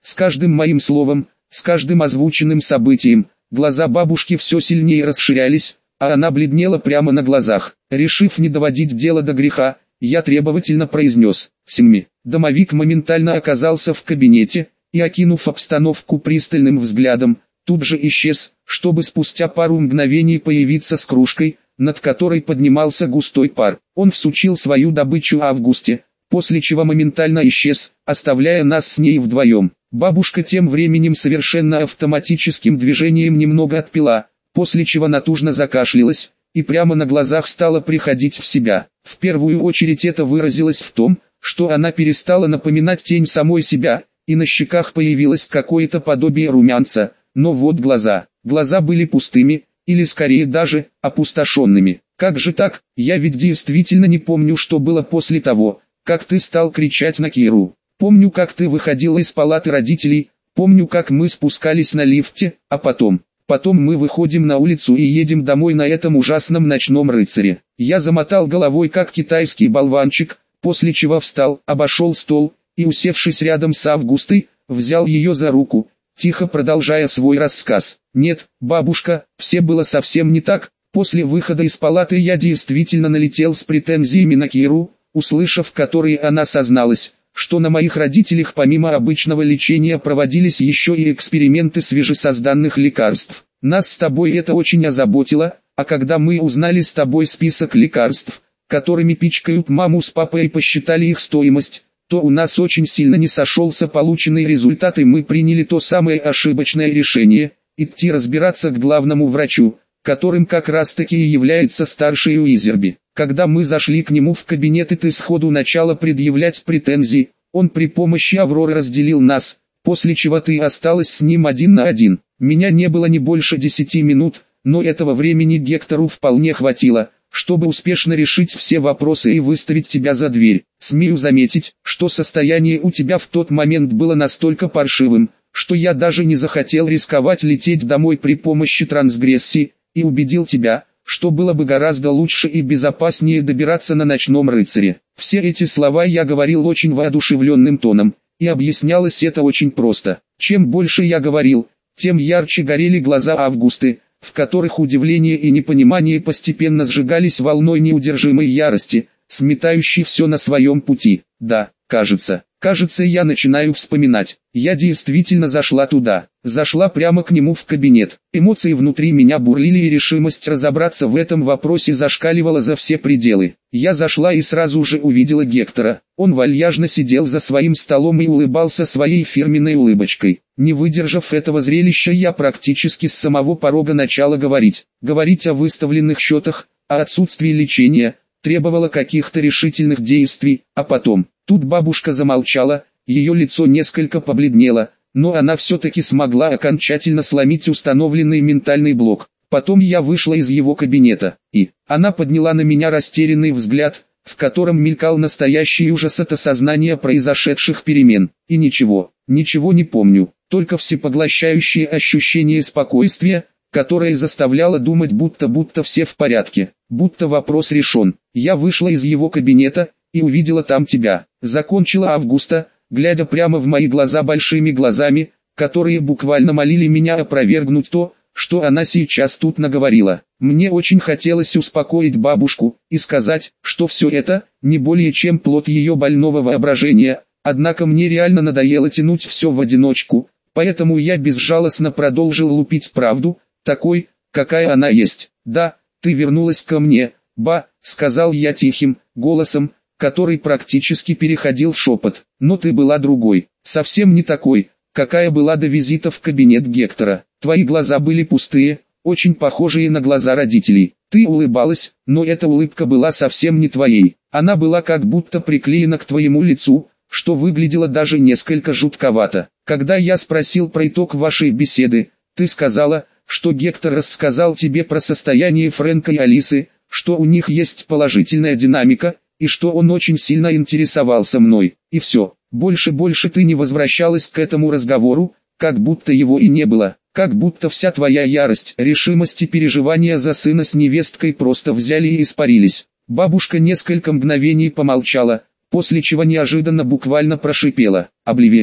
С каждым моим словом, с каждым озвученным событием, глаза бабушки все сильнее расширялись, а она бледнела прямо на глазах. Решив не доводить дело до греха, я требовательно произнес «Семми». Домовик моментально оказался в кабинете, и, окинув обстановку пристальным взглядом, тут же исчез, чтобы спустя пару мгновений появиться с кружкой, над которой поднимался густой пар. Он всучил свою добычу Августе, после чего моментально исчез, оставляя нас с ней вдвоем. Бабушка тем временем совершенно автоматическим движением немного отпила, после чего натужно закашлялась, и прямо на глазах стала приходить в себя. В первую очередь это выразилось в том, что она перестала напоминать тень самой себя, и на щеках появилось какое-то подобие румянца, но вот глаза были пустыми, или скорее даже опустошенными. Как же так? Я ведь действительно не помню, что было после того, как ты стал кричать на Киру. Помню, как ты выходила из палаты родителей, помню, как мы спускались на лифте, а потом мы выходим на улицу и едем домой на этом ужасном ночном рыцаре. Я замотал головой, как китайский болванчик, после чего встал, обошел стол, и, усевшись рядом с Августой, взял ее за руку, тихо продолжая свой рассказ. Нет, бабушка, все было совсем не так. После выхода из палаты я действительно налетел с претензиями на Киру, услышав которые она созналась, что на моих родителях помимо обычного лечения проводились еще и эксперименты свежесозданных лекарств. Нас с тобой это очень озаботило, а когда мы узнали с тобой список лекарств, которыми пичкают маму с папой и посчитали их стоимость, то у нас очень сильно не сошелся полученный результат, и мы приняли то самое ошибочное решение – идти разбираться к главному врачу, которым как раз таки и является старший Уизерби. Когда мы зашли к нему в кабинет, и ты сходу начала предъявлять претензии, он при помощи Авроры разделил нас, после чего ты осталась с ним 1 на 1. Меня не было не больше 10 минут, но этого времени Гектору вполне хватило, чтобы успешно решить все вопросы и выставить тебя за дверь. Смею заметить, что состояние у тебя в тот момент было настолько паршивым, что я даже не захотел рисковать лететь домой при помощи трансгрессии, и убедил тебя, что было бы гораздо лучше и безопаснее добираться на ночном рыцаре. Все эти слова я говорил очень воодушевленным тоном, и объяснялось это очень просто. Чем больше я говорил, тем ярче горели глаза Августы, в которых удивление и непонимание постепенно сжигались волной неудержимой ярости, сметающей все на своем пути. Да, кажется, я начинаю вспоминать. Я действительно зашла туда. Зашла прямо к нему в кабинет. Эмоции внутри меня бурлили, и решимость разобраться в этом вопросе зашкаливала за все пределы. Я зашла и сразу же увидела Гектора. Он вальяжно сидел за своим столом и улыбался своей фирменной улыбочкой. Не выдержав этого зрелища, я практически с самого порога начала говорить. Говорить о выставленных счетах, о отсутствии лечения, требовало каких-то решительных действий, а потом... Тут бабушка замолчала, ее лицо несколько побледнело, но она все-таки смогла окончательно сломить установленный ментальный блок. Потом я вышла из его кабинета, и она подняла на меня растерянный взгляд, в котором мелькал настоящий ужас от осознания произошедших перемен. И ничего не помню, только всепоглощающее ощущение спокойствия, которое заставляло думать, будто все в порядке, будто вопрос решен. Я вышла из его кабинета и увидела там тебя. Закончила Августа, глядя прямо в мои глаза большими глазами, которые буквально молили меня опровергнуть то, что она сейчас тут наговорила. Мне очень хотелось успокоить бабушку и сказать, что все это не более чем плод ее больного воображения, однако мне реально надоело тянуть все в одиночку, поэтому я безжалостно продолжил лупить правду, такой, какая она есть. Да, ты вернулась ко мне, сказал я тихим голосом, который практически переходил в шепот. Но ты была другой, совсем не такой, какая была до визита в кабинет Гектора. Твои глаза были пустые, очень похожие на глаза родителей. Ты улыбалась, но эта улыбка была совсем не твоей. Она была как будто приклеена к твоему лицу, что выглядело даже несколько жутковато. Когда я спросил про итог вашей беседы, ты сказала, что Гектор рассказал тебе про состояние Фрэнка и Алисы, что у них есть положительная динамика, и что он очень сильно интересовался мной, и все. Больше ты не возвращалась к этому разговору, как будто его и не было, как будто вся твоя ярость, решимость и переживания за сына с невесткой просто взяли и испарились. Бабушка несколько мгновений помолчала, после чего неожиданно буквально прошипела: «Обливиет,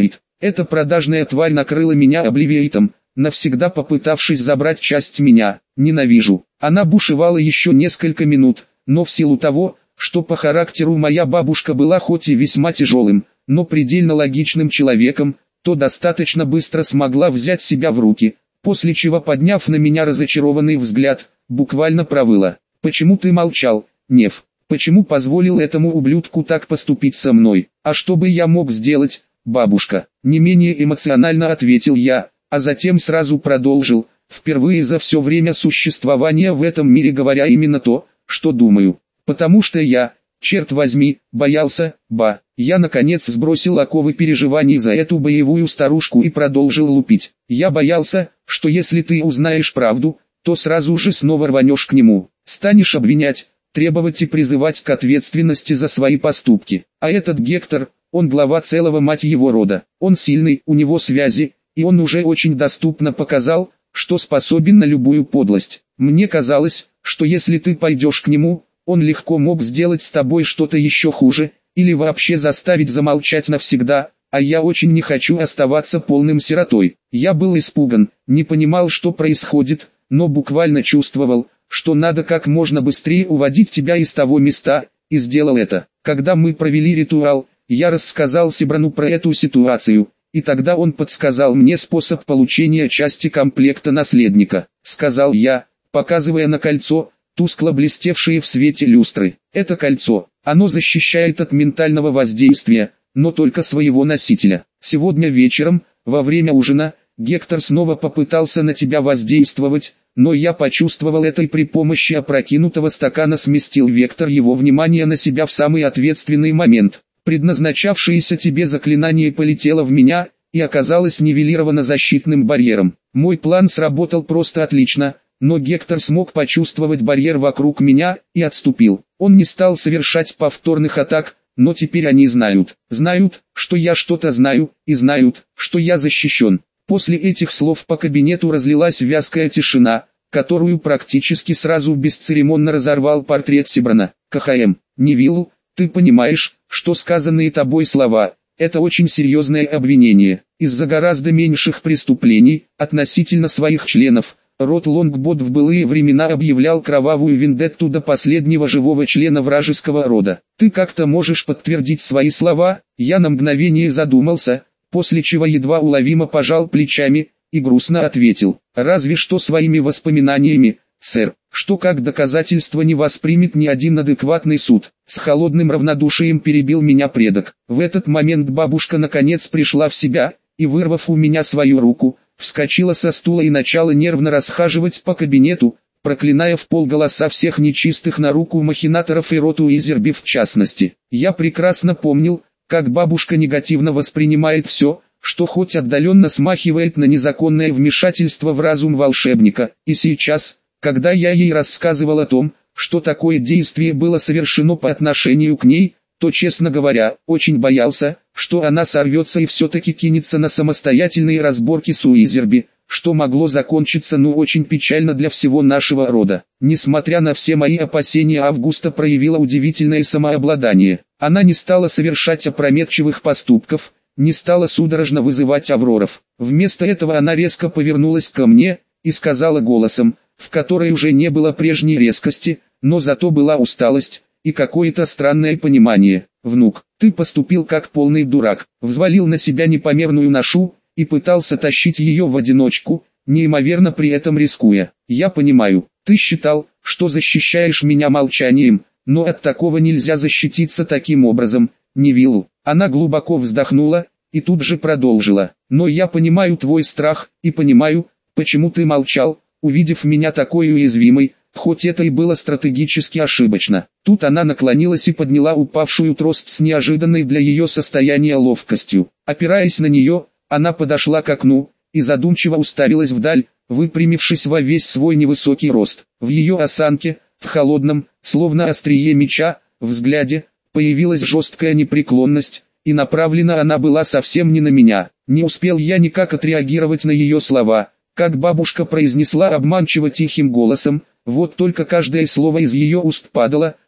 Эта продажная тварь накрыла меня обливиейтом, навсегда попытавшись забрать часть меня. Ненавижу. Она бушевала еще несколько минут, но в силу того, что по характеру моя бабушка была хоть и весьма тяжелым, но предельно логичным человеком, то достаточно быстро смогла взять себя в руки, после чего, подняв на меня разочарованный взгляд, буквально провыла: «Почему ты молчал, Нев? Почему позволил этому ублюдку так поступить со мной? А что бы я мог сделать, бабушка?» Не менее эмоционально ответил я, а затем сразу продолжил, впервые за все время существования в этом мире говоря именно то, что думаю. Потому что я, черт возьми, боялся, я наконец сбросил оковы переживаний за эту боевую старушку и продолжил лупить. Я боялся, что если ты узнаешь правду, то сразу же снова рванешь к нему, станешь обвинять, требовать и призывать к ответственности за свои поступки. А этот Гектор, он глава целого мать его рода, он сильный, у него связи, и он уже очень доступно показал, что способен на любую подлость. Мне казалось, что если ты пойдешь к нему, он легко мог сделать с тобой что-то еще хуже, или вообще заставить замолчать навсегда, а я очень не хочу оставаться полным сиротой. Я был испуган, не понимал, что происходит, но буквально чувствовал, что надо как можно быстрее уводить тебя из того места, и сделал это. Когда мы провели ритуал, я рассказал Сибрану про эту ситуацию, и тогда он подсказал мне способ получения части комплекта наследника. Сказал я, показывая на кольцо, тускло блестевшие в свете люстры. Это кольцо, оно защищает от ментального воздействия, но только своего носителя. Сегодня вечером, во время ужина, Гектор снова попытался на тебя воздействовать, но я почувствовал это и при помощи опрокинутого стакана сместил вектор его внимания на себя в самый ответственный момент. Предназначавшееся тебе заклинание полетело в меня и оказалось нивелировано защитным барьером. Мой план сработал просто отлично, но Гектор смог почувствовать барьер вокруг меня и отступил. Он не стал совершать повторных атак, но теперь они знают, что я что-то знаю, и знают, что я защищен. После этих слов по кабинету разлилась вязкая тишина, которую практически сразу бесцеремонно разорвал портрет Сибрана. КХМ, Невиллу, ты понимаешь, что сказанные тобой слова – это очень серьезное обвинение. Из-за гораздо меньших преступлений, относительно своих членов, род Лонгбот в былые времена объявлял кровавую вендетту до последнего живого члена вражеского рода. Ты как-то можешь подтвердить свои слова? Я на мгновение задумался, после чего едва уловимо пожал плечами и грустно ответил: разве что своими воспоминаниями, сэр, что как доказательство не воспримет ни один адекватный суд. С холодным равнодушием перебил меня предок. В этот момент бабушка наконец пришла в себя, и вырвав у меня свою руку, вскочила со стула и начала нервно расхаживать по кабинету, проклиная вполголоса всех нечистых на руку махинаторов и род Уизерби в частности. Я прекрасно помнил, как бабушка негативно воспринимает все, что хоть отдаленно смахивает на незаконное вмешательство в разум волшебника, и сейчас, когда я ей рассказывал о том, что такое действие было совершено по отношению к ней, то, честно говоря, очень боялся, что она сорвется и все-таки кинется на самостоятельные разборки с Уизерби, что могло закончиться очень печально для всего нашего рода. Несмотря на все мои опасения, Августа проявила удивительное самообладание. Она не стала совершать опрометчивых поступков, не стала судорожно вызывать Авроров. Вместо этого она резко повернулась ко мне и сказала голосом, в которой уже не было прежней резкости, но зато была усталость и какое-то странное понимание: внук, ты поступил как полный дурак, взвалил на себя непомерную ношу и пытался тащить ее в одиночку, неимоверно при этом рискуя. Я понимаю, ты считал, что защищаешь меня молчанием, но от такого нельзя защититься таким образом, Невиллу. Она глубоко вздохнула и тут же продолжила: но я понимаю твой страх и понимаю, почему ты молчал, увидев меня такой уязвимой, хоть это и было стратегически ошибочно. Тут она наклонилась и подняла упавшую трость с неожиданной для ее состояния ловкостью. Опираясь на нее, она подошла к окну и задумчиво уставилась вдаль, выпрямившись во весь свой невысокий рост. В ее осанке, в холодном, словно острие меча, взгляде, появилась жесткая непреклонность, и направлена она была совсем не на меня. Не успел я никак отреагировать на ее слова, как бабушка произнесла обманчиво тихим голосом, вот только каждое слово из ее уст падало,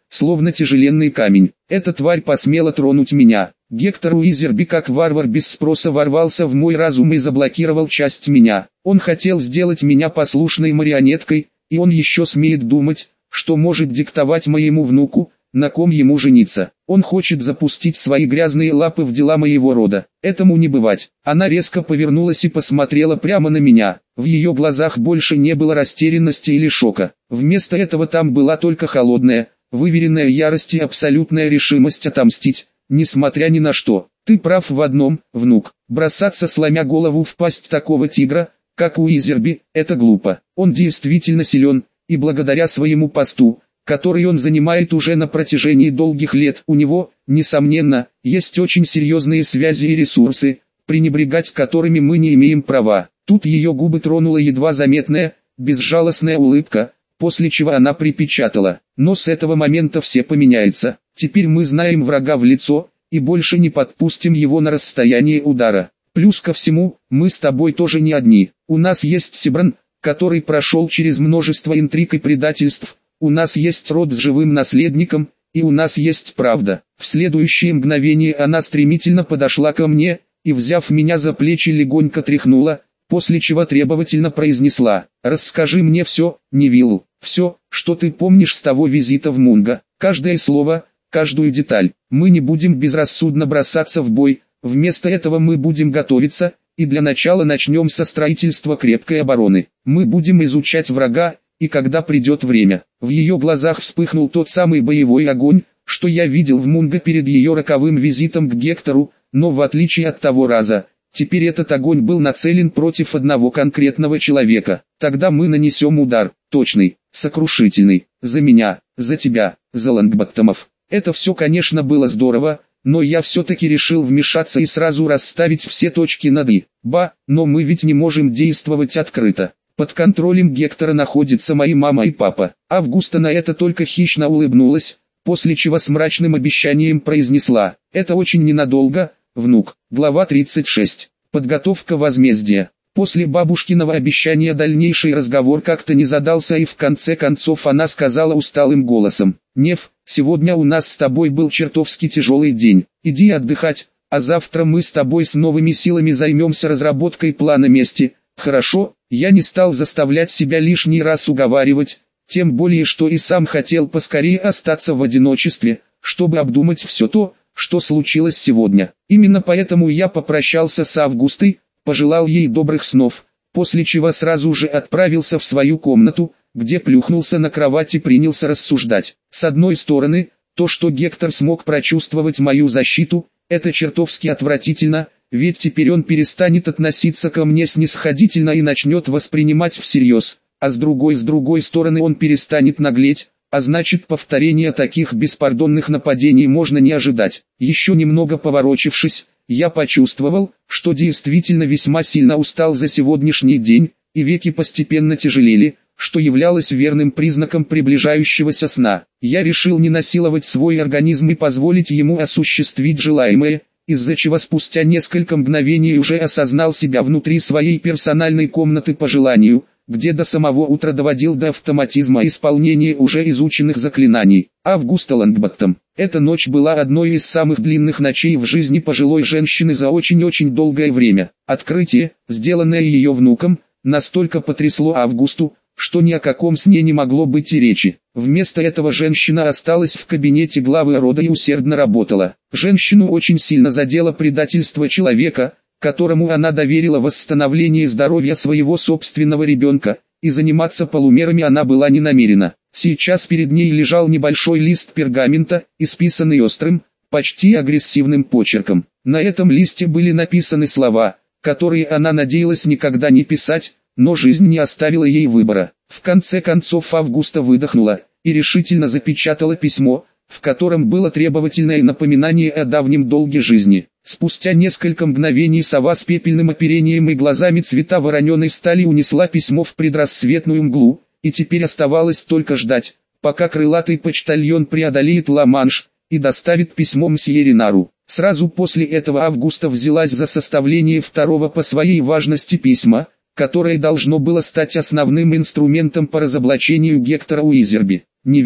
словно тяжеленный камень. Эта тварь посмела тронуть меня. Гектор Уизерби как варвар без спроса ворвался в мой разум и заблокировал часть меня. Он хотел сделать меня послушной марионеткой, и он еще смеет думать, что может диктовать моему внуку, на ком ему жениться. Он хочет запустить свои грязные лапы в дела моего рода. Этому не бывать. Она резко повернулась и посмотрела прямо на меня. В ее глазах больше не было растерянности или шока. Вместо этого там была только холодная, выверенная ярость и абсолютная решимость отомстить, несмотря ни на что. Ты прав в одном, внук. Бросаться сломя голову в пасть такого тигра, как Уизерби, это глупо. Он действительно силен, и благодаря своему посту, который он занимает уже на протяжении долгих лет, у него, несомненно, есть очень серьезные связи и ресурсы, пренебрегать которыми мы не имеем права. Тут ее губы тронула едва заметная, безжалостная улыбка, после чего она припечатала: но с этого момента все поменяется. Теперь мы знаем врага в лицо, и больше не подпустим его на расстояние удара. Плюс ко всему, мы с тобой тоже не одни. У нас есть Сибран, который прошел через множество интриг и предательств. У нас есть род с живым наследником, и у нас есть правда. В следующее мгновение она стремительно подошла ко мне, и взяв меня за плечи легонько тряхнула, после чего требовательно произнесла: «Расскажи мне все, Невилл, все, что ты помнишь с того визита в Мунго, каждое слово, каждую деталь. Мы не будем безрассудно бросаться в бой, вместо этого мы будем готовиться, и для начала начнем со строительства крепкой обороны. Мы будем изучать врага, и когда придет время». В ее глазах вспыхнул тот самый боевой огонь, что я видел в Мунго перед ее роковым визитом к Гектору, но в отличие от того раза, теперь этот огонь был нацелен против одного конкретного человека. Тогда мы нанесем удар, точный, сокрушительный, за меня, за тебя, за Лонгботтомов. Это все, конечно, было здорово, но я все-таки решил вмешаться и сразу расставить все точки над «и». Но мы ведь не можем действовать открыто. Под контролем Гектора находятся мои мама и папа. Августа на это только хищно улыбнулась, после чего с мрачным обещанием произнесла: «Это очень ненадолго, внук». Глава 36. Подготовка возмездия. После бабушкиного обещания дальнейший разговор как-то не задался, и в конце концов она сказала усталым голосом: «Нев, сегодня у нас с тобой был чертовски тяжелый день. Иди отдыхать, а завтра мы с тобой с новыми силами займемся разработкой плана мести. Хорошо?» Я не стал заставлять себя лишний раз уговаривать, тем более что и сам хотел поскорее остаться в одиночестве, чтобы обдумать все то, что случилось сегодня. Именно поэтому я попрощался с Августой, пожелал ей добрых снов, после чего сразу же отправился в свою комнату, где плюхнулся на кровать и принялся рассуждать. С одной стороны, то, что Гектор смог прочувствовать мою защиту, это чертовски отвратительно, ведь теперь он перестанет относиться ко мне снисходительно и начнет воспринимать всерьез, а с другой стороны он перестанет наглеть, а значит повторения таких беспардонных нападений можно не ожидать. Еще немного поворочившись, я почувствовал, что действительно весьма сильно устал за сегодняшний день, и веки постепенно тяжелели, что являлось верным признаком приближающегося сна. Я решил не насиловать свой организм и позволить ему осуществить желаемое, из-за чего спустя несколько мгновений уже осознал себя внутри своей персональной комнаты по желанию, где до самого утра доводил до автоматизма исполнение уже изученных заклинаний. Августа Лонгботтом. Эта ночь была одной из самых длинных ночей в жизни пожилой женщины за очень-очень долгое время. Открытие, сделанное ее внуком, настолько потрясло Августу, что ни о каком сне не могло быть и речи. Вместо этого женщина осталась в кабинете главы рода и усердно работала. Женщину очень сильно задело предательство человека, которому она доверила восстановление здоровья своего собственного ребенка, и заниматься полумерами она была не намерена. Сейчас перед ней лежал небольшой лист пергамента, исписанный острым, почти агрессивным почерком. На этом листе были написаны слова, которые она надеялась никогда не писать, но жизнь не оставила ей выбора. В конце концов Августа выдохнула и решительно запечатала письмо, в котором было требовательное напоминание о давнем долге жизни. Спустя несколько мгновений сова с пепельным оперением и глазами цвета вороненой стали унесла письмо в предрассветную мглу, и теперь оставалось только ждать, пока крылатый почтальон преодолеет Ла-Манш и доставит письмо мсье Ренару. Сразу после этого Августа взялась за составление второго по своей важности письма, которое должно было стать основным инструментом по разоблачению Гектора Уизерби. Невиллу,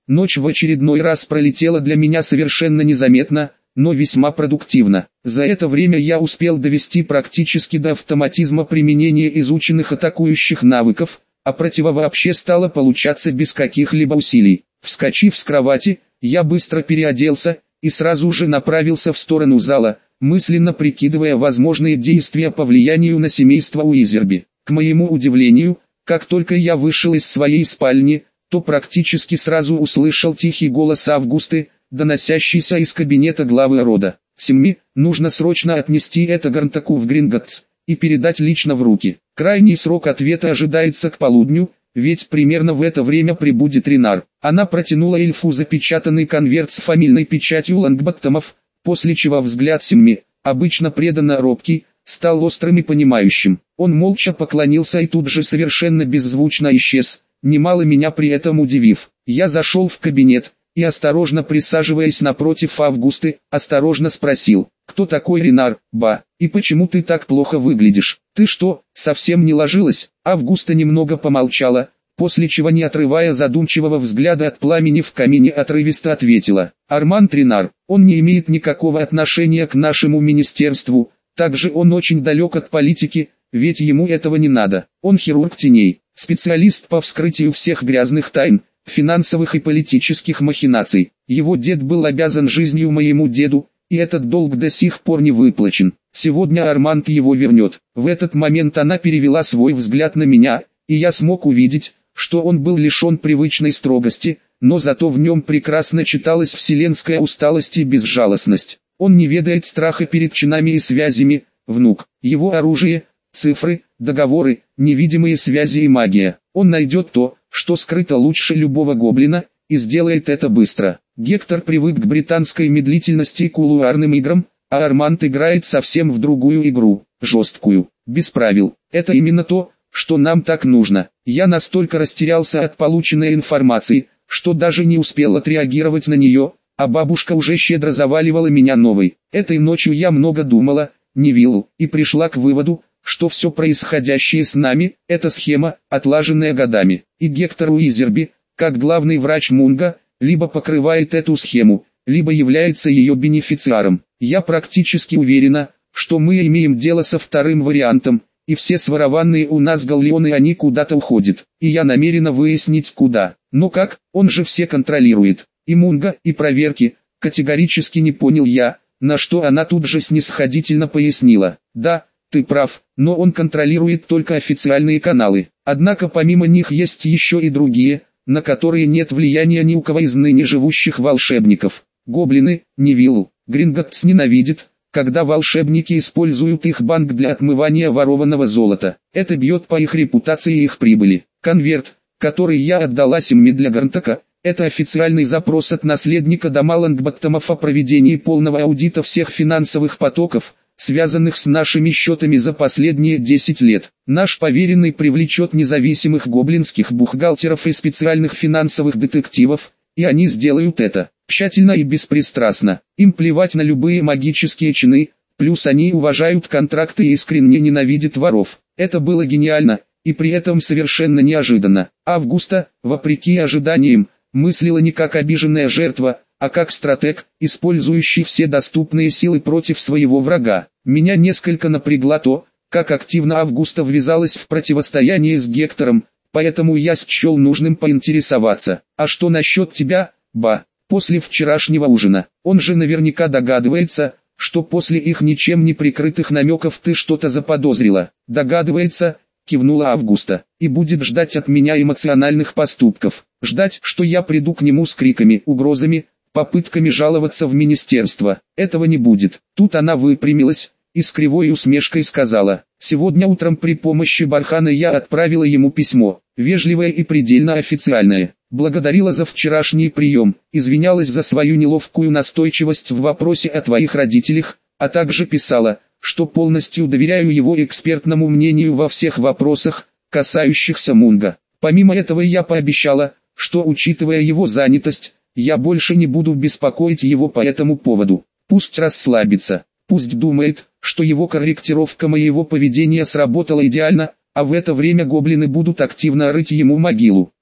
Ночь в очередной раз пролетела для меня совершенно незаметно, но весьма продуктивно. За это время я успел довести практически до автоматизма применение изученных атакующих навыков, а противо вообще стало получаться без каких-либо усилий. Вскочив с кровати, я быстро переоделся и сразу же направился в сторону зала, мысленно прикидывая возможные действия по влиянию на семейство Уизерби. К моему удивлению, как только я вышел из своей спальни, то практически сразу услышал тихий голос Августы, доносящийся из кабинета главы рода. «Семми, нужно срочно отнести это Гарнтаку в Гринготтс и передать лично в руки. Крайний срок ответа ожидается к полудню, ведь примерно в это время прибудет Ренар». Она протянула эльфу запечатанный конверт с фамильной печатью Лонгботтомов, после чего взгляд Семми, обычно преданно робкий, стал острым и понимающим. Он молча поклонился и тут же совершенно беззвучно исчез, немало меня при этом удивив. Я зашел в кабинет и, осторожно присаживаясь напротив Августы, осторожно спросил: «Кто такой Ренар, ба, и почему ты так плохо выглядишь? Ты что, совсем не ложилась?» Августа немного помолчала, после чего, не отрывая задумчивого взгляда от пламени в камине, отрывисто ответила: «Арманд Ренар, он не имеет никакого отношения к нашему министерству, также он очень далек от политики, ведь ему этого не надо. Он хирург теней, специалист по вскрытию всех грязных тайн, финансовых и политических махинаций. Его дед был обязан жизнью моему деду, и этот долг до сих пор не выплачен. Сегодня Арманд его вернет». В этот момент она перевела свой взгляд на меня, и я смог увидеть, что он был лишен привычной строгости, но зато в нем прекрасно читалась вселенская усталость и безжалостность. Он не ведает страха перед чинами и связями, внук. Его оружие, цифры, договоры, невидимые связи и магия. Он найдет то, что скрыто лучше любого гоблина, и сделает это быстро. Гектор привык к британской медлительности и кулуарным играм, а Арманд играет совсем в другую игру, жесткую, без правил. Это именно то, что нам так нужно. Я настолько растерялся от полученной информации, что даже не успел отреагировать на нее, а бабушка уже щедро заваливала меня новой. Этой ночью я много думала, Невиллу, и пришла к выводу, что все происходящее с нами – это схема, отлаженная годами. И Гектор Уизерби, как главный врач Мунга, либо покрывает эту схему, либо является ее бенефициаром. Я практически уверена, что мы имеем дело со вторым вариантом, и все сворованные у нас галлеоны они куда-то уходят. И я намерена выяснить куда. Но как, он же все контролирует. И Мунга, и проверки, категорически не понял я, на что она тут же снисходительно пояснила. Да, ты прав, но он контролирует только официальные каналы. Однако помимо них есть еще и другие, на которые нет влияния ни у кого из ныне живущих волшебников. Гоблины, Невиллу, Гринготтс ненавидит, когда волшебники используют их банк для отмывания ворованного золота. Это бьет по их репутации и их прибыли. Конверт, который я отдала Семми для Гарнтака, это официальный запрос от наследника дома Лонгботтомов о проведении полного аудита всех финансовых потоков, связанных с нашими счетами за последние 10 лет. Наш поверенный привлечет независимых гоблинских бухгалтеров и специальных финансовых детективов, и они сделают это тщательно и беспристрастно. Им плевать на любые магические чины, плюс они уважают контракты и искренне ненавидят воров. Это было гениально, и при этом совершенно неожиданно. Августа, вопреки ожиданиям, мыслила не как обиженная жертва, а как стратег, использующий все доступные силы против своего врага. Меня несколько напрягло то, как активно Августа ввязалась в противостояние с Гектором, поэтому я счел нужным поинтересоваться. «А что насчет тебя, ба?» После вчерашнего ужина, он же наверняка догадывается, что после их ничем не прикрытых намеков ты что-то заподозрила. «Догадывается», кивнула Августа, «и будет ждать от меня эмоциональных поступков. Ждать, что я приду к нему с криками, угрозами, попытками жаловаться в министерство. Этого не будет». Тут она выпрямилась и с кривой усмешкой сказала: «Сегодня утром при помощи Бархана я отправила ему письмо, вежливое и предельно официальное. Благодарила за вчерашний прием, извинялась за свою неловкую настойчивость в вопросе о твоих родителях, а также писала, что полностью доверяю его экспертному мнению во всех вопросах, касающихся Мунга. Помимо этого я пообещала, что, учитывая его занятость, я больше не буду беспокоить его по этому поводу. Пусть расслабится, пусть думает, что его корректировка моего поведения сработала идеально, а в это время гоблины будут активно рыть ему могилу.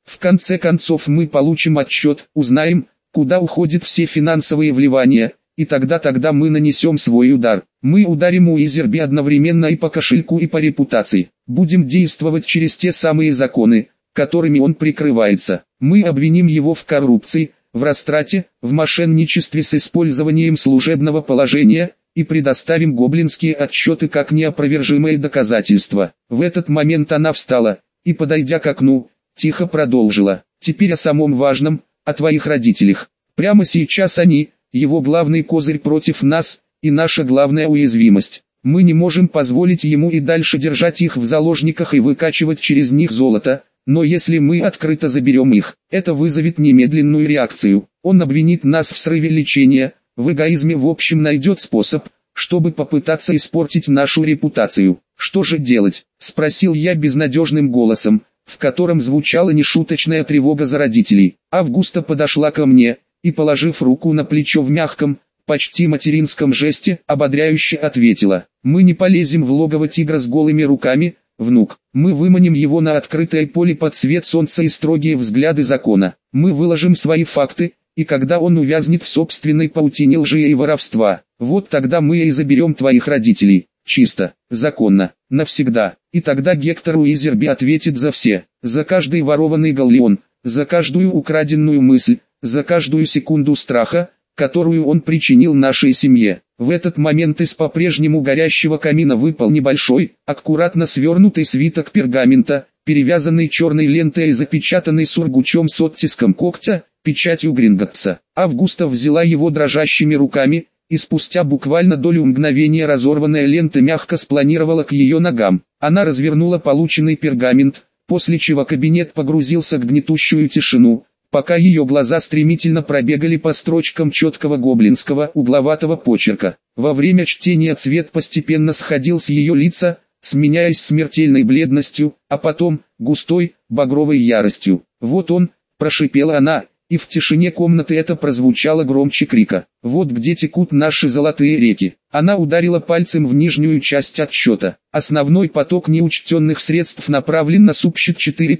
В конце концов мы получим отчет, узнаем, куда уходят все финансовые вливания, и тогда мы нанесем свой удар. Мы ударим Уизерби одновременно и по кошельку, и по репутации. Будем действовать через те самые законы, которыми он прикрывается. Мы обвиним его в коррупции, в растрате, в мошенничестве с использованием служебного положения, и предоставим гоблинские отчеты как неопровержимые доказательства. В этот момент она встала, и, подойдя к окну, тихо продолжила. Теперь о самом важном, о твоих родителях. Прямо сейчас они, его главный козырь против нас, и наша главная уязвимость. Мы не можем позволить ему и дальше держать их в заложниках и выкачивать через них золото, но если мы открыто заберем их, это вызовет немедленную реакцию. Он обвинит нас в срыве лечения, в эгоизме, в общем найдет способ, чтобы попытаться испортить нашу репутацию. Что же делать? Спросил я безнадежным голосом, в котором звучала нешуточная тревога за родителей. Августа подошла ко мне, и, положив руку на плечо в мягком, почти материнском жесте, ободряюще ответила: «Мы не полезем в логово тигра с голыми руками, внук. Мы выманим его на открытое поле под свет солнца и строгие взгляды закона. Мы выложим свои факты, и когда он увязнет в собственной паутине лжи и воровства, вот тогда мы и заберем твоих родителей. Чисто, законно, навсегда. И тогда Гектор Уизерби ответит за все, за каждый ворованный галлеон, за каждую украденную мысль, за каждую секунду страха, которую он причинил нашей семье». В этот момент из по-прежнему горящего камина выпал небольшой, аккуратно свернутый свиток пергамента, перевязанный черной лентой и запечатанный сургучом с оттиском когтя, печатью Гринготца. Августа взяла его дрожащими руками, и спустя буквально долю мгновения разорванная лента мягко спланировала к ее ногам. Она развернула полученный пергамент, после чего кабинет погрузился в гнетущую тишину, пока ее глаза стремительно пробегали по строчкам четкого гоблинского угловатого почерка. Во время чтения цвет постепенно сходил с ее лица, сменяясь смертельной бледностью, а потом густой, багровой яростью. «Вот он», – прошипела она, и в тишине комнаты это прозвучало громче крика. «Вот где текут наши золотые реки». Она ударила пальцем в нижнюю часть отсчета. Основной поток неучтенных средств направлен на субсчет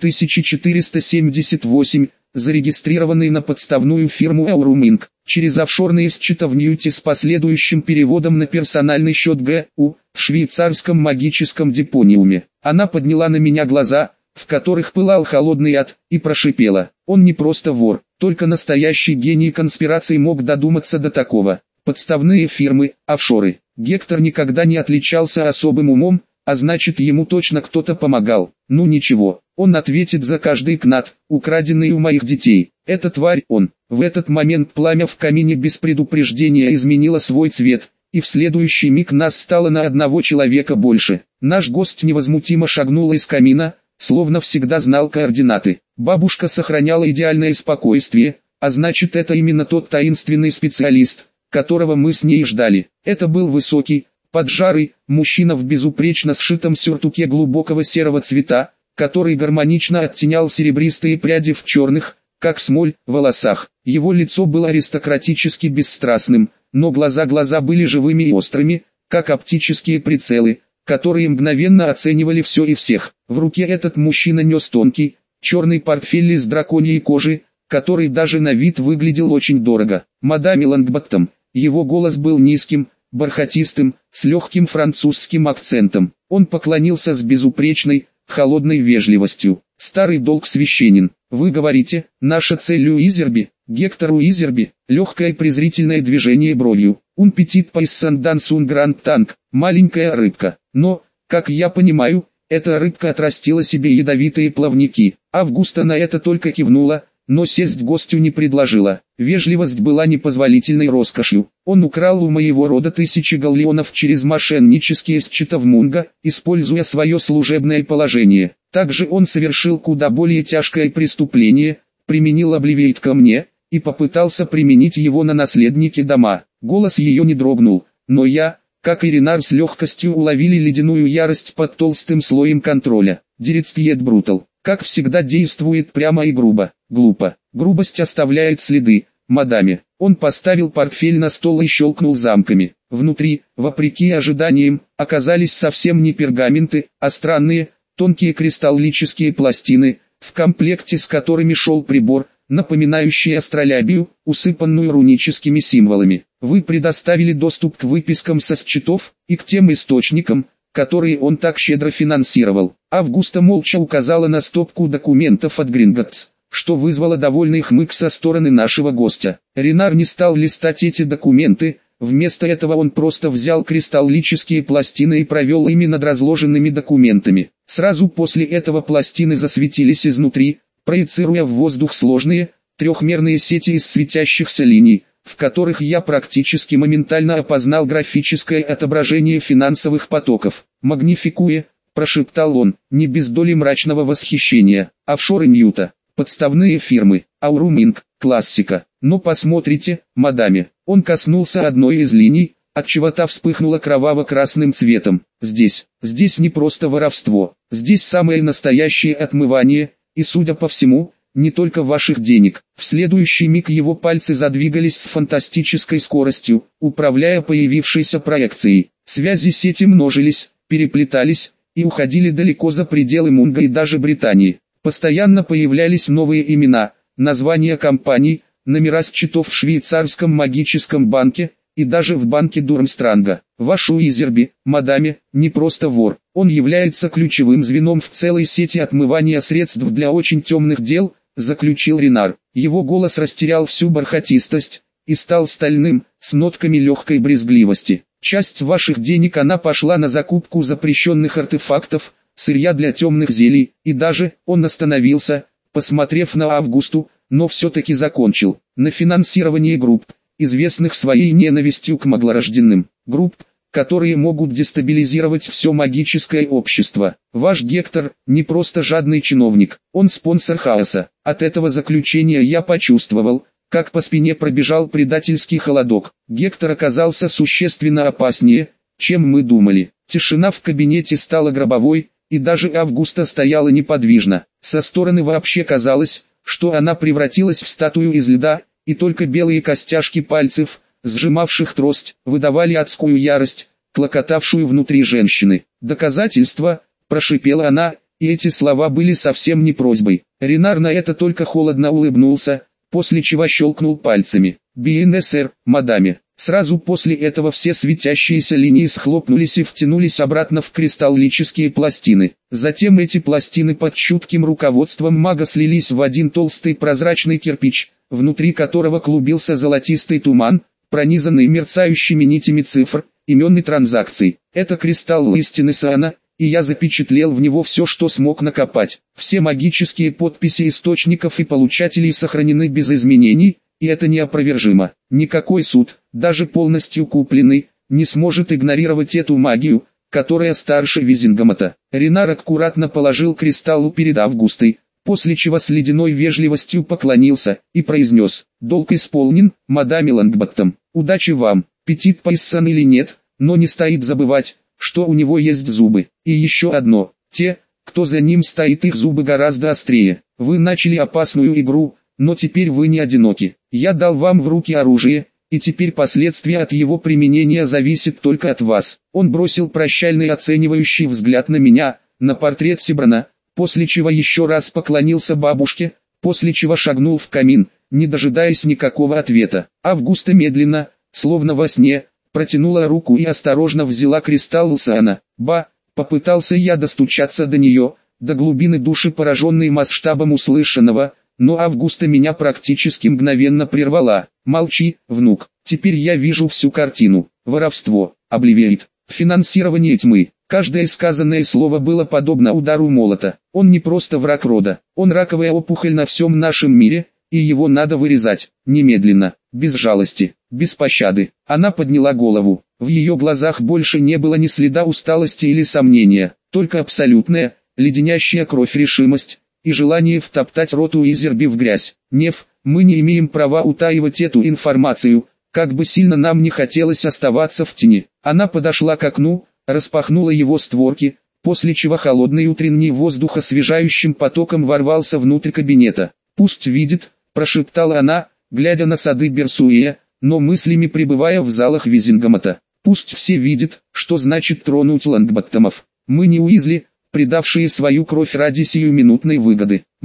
4478, зарегистрированный на подставную фирму Eurumink, через офшорные счета в Ньюте с последующим переводом на персональный счет ГУ, в швейцарском магическом депониуме. Она подняла на меня глаза, в которых пылал холодный ад, и прошипела: «Он не просто вор, только настоящий гений конспирации мог додуматься до такого. Подставные фирмы, офшоры». Гектор никогда не отличался особым умом, а значит ему точно кто-то помогал. Ну ничего, он ответит за каждый кнат, украденный у моих детей. Эта тварь он. В этот момент пламя в камине без предупреждения изменило свой цвет, и в следующий миг нас стало на одного человека больше. Наш гость невозмутимо шагнул из камина, словно всегда знал координаты. Бабушка сохраняла идеальное спокойствие, а значит это именно тот таинственный специалист, которого мы с ней ждали. Это был высокий, поджарый, мужчина в безупречно сшитом сюртуке глубокого серого цвета, который гармонично оттенял серебристые пряди в черных, как смоль, волосах. Его лицо было аристократически бесстрастным, но глаза были живыми и острыми, как оптические прицелы, которые мгновенно оценивали все и всех. В руке этот мужчина нес тонкий, черный портфель из драконьей кожи, который даже на вид выглядел очень дорого. «Мадам Лонгботтом». Его голос был низким, бархатистым, с легким французским акцентом. Он поклонился с безупречной, холодной вежливостью. «Старый долг священен. Вы говорите, наша цель Уизерби, Гектор Уизерби». Легкое презрительное движение бровью. «Un petit paysan dans un grand tank», маленькая рыбка. Но, как я понимаю, эта рыбка отрастила себе ядовитые плавники. Августа на это только кивнула, но сесть гостю не предложила. Вежливость была непозволительной роскошью. «Он украл у моего рода тысячи галлеонов через мошеннические счета в Мунго, используя свое служебное положение. Также он совершил куда более тяжкое преступление, применил обливейт ко мне, и попытался применить его на наследники дома». Голос ее не дрогнул, но я, как и Ренар, с легкостью уловили ледяную ярость под толстым слоем контроля. Дирецкиет Брутал, как всегда, действует прямо и грубо. Глупо. Грубость оставляет следы, мадаме. Он поставил портфель на стол и щелкнул замками. Внутри, вопреки ожиданиям, оказались совсем не пергаменты, а странные, тонкие кристаллические пластины, в комплекте с которыми шел прибор, напоминающий астролябию, усыпанную руническими символами. Вы предоставили доступ к выпискам со счетов и к тем источникам, которые он так щедро финансировал. Августа молча указала на стопку документов от Гринготс, что вызвало довольный хмык со стороны нашего гостя. Ренар не стал листать эти документы, вместо этого он просто взял кристаллические пластины и провел ими над разложенными документами. Сразу после этого пластины засветились изнутри, проецируя в воздух сложные, трехмерные сети из светящихся линий, в которых я практически моментально опознал графическое отображение финансовых потоков. «Магнификуе», – прошептал он, не без доли мрачного восхищения. «Офшоры Ньюта, подставные фирмы, Ауруминг, классика. Но посмотрите, мадаме». Он коснулся одной из линий, отчего та вспыхнула кроваво-красным цветом. Здесь не просто воровство, здесь самое настоящее отмывание, и, судя по всему, не только ваших денег. В следующий миг его пальцы задвигались с фантастической скоростью, управляя появившейся проекцией. Связи сети множились, переплетались и уходили далеко за пределы Мунга и даже Британии. Постоянно появлялись новые имена, названия компаний, номера счетов в швейцарском магическом банке и даже в банке Дурмстранга. Ваш Уизерби, мадаме, не просто вор, он является ключевым звеном в целой сети отмывания средств для очень темных дел, заключил Ренар. Его голос растерял всю бархатистость и стал стальным, с нотками легкой брезгливости. Часть ваших денег она пошла на закупку запрещенных артефактов, сырья для темных зелий, и даже, он остановился, посмотрев на Августу, но все-таки закончил, на финансирование групп, известных своей ненавистью к маглорожденным, групп, которые могут дестабилизировать все магическое общество. Ваш Гектор не просто жадный чиновник, он спонсор хаоса. От этого заключения я почувствовал, как по спине пробежал предательский холодок. Гектор оказался существенно опаснее, чем мы думали. Тишина в кабинете стала гробовой, и даже Августа стояла неподвижно. Со стороны вообще казалось, что она превратилась в статую из льда, и только белые костяшки пальцев, сжимавших трость, выдавали адскую ярость, клокотавшую внутри женщины. «Доказательства», – прошипела она, и эти слова были совсем не просьбой. Ренар на это только холодно улыбнулся, после чего щелкнул пальцами. «БНСР, мадаме». Сразу после этого все светящиеся линии схлопнулись и втянулись обратно в кристаллические пластины. Затем эти пластины под чутким руководством мага слились в один толстый прозрачный кирпич, внутри которого клубился золотистый туман, пронизанный мерцающими нитями цифр, имен и транзакций. Это кристалл истины Саана, и я запечатлел в него все, что смог накопать. Все магические подписи источников и получателей сохранены без изменений, и это неопровержимо. Никакой суд, даже полностью купленный, не сможет игнорировать эту магию, которая старше Визингамата. Ренар аккуратно положил кристалл перед Августой, после чего с ледяной вежливостью поклонился и произнес: «Долг исполнен, мадам Лангбаттом. Удачи вам, Петит поиссан или нет, но не стоит забывать, что у него есть зубы. И еще одно, те, кто за ним стоит, их зубы гораздо острее. Вы начали опасную игру, но теперь вы не одиноки. Я дал вам в руки оружие, и теперь последствия от его применения зависят только от вас». Он бросил прощальный оценивающий взгляд на меня, на портрет Сибрана, после чего еще раз поклонился бабушке, после чего шагнул в камин, не дожидаясь никакого ответа. Августа медленно, словно во сне, протянула руку и осторожно взяла кристалл Саана. Попытался я достучаться до нее, до глубины души, пораженной масштабом услышанного, но Августа меня практически мгновенно прервала. «Молчи, внук, теперь я вижу всю картину. Воровство, обливиет, финансирование тьмы». Каждое сказанное слово было подобно удару молота. Он не просто враг рода, он раковая опухоль на всем нашем мире, и его надо вырезать, немедленно, без жалости, без пощады. Она подняла голову. В ее глазах больше не было ни следа усталости или сомнения, только абсолютная, леденящая кровь решимость и желание втоптать рот Уизерби в грязь. «Нев, мы не имеем права утаивать эту информацию, как бы сильно нам не хотелось оставаться в тени». Она подошла к окну, распахнула его створки, после чего холодный утренний воздух освежающим потоком ворвался внутрь кабинета. «Пусть видит», – прошептала она, глядя на сады Берсуэя, но мыслями пребывая в залах Визингамата. «Пусть все видят, что значит тронуть Лангбаттомов. Мы не Уизли, предавшие свою кровь ради сиюминутной выгоды.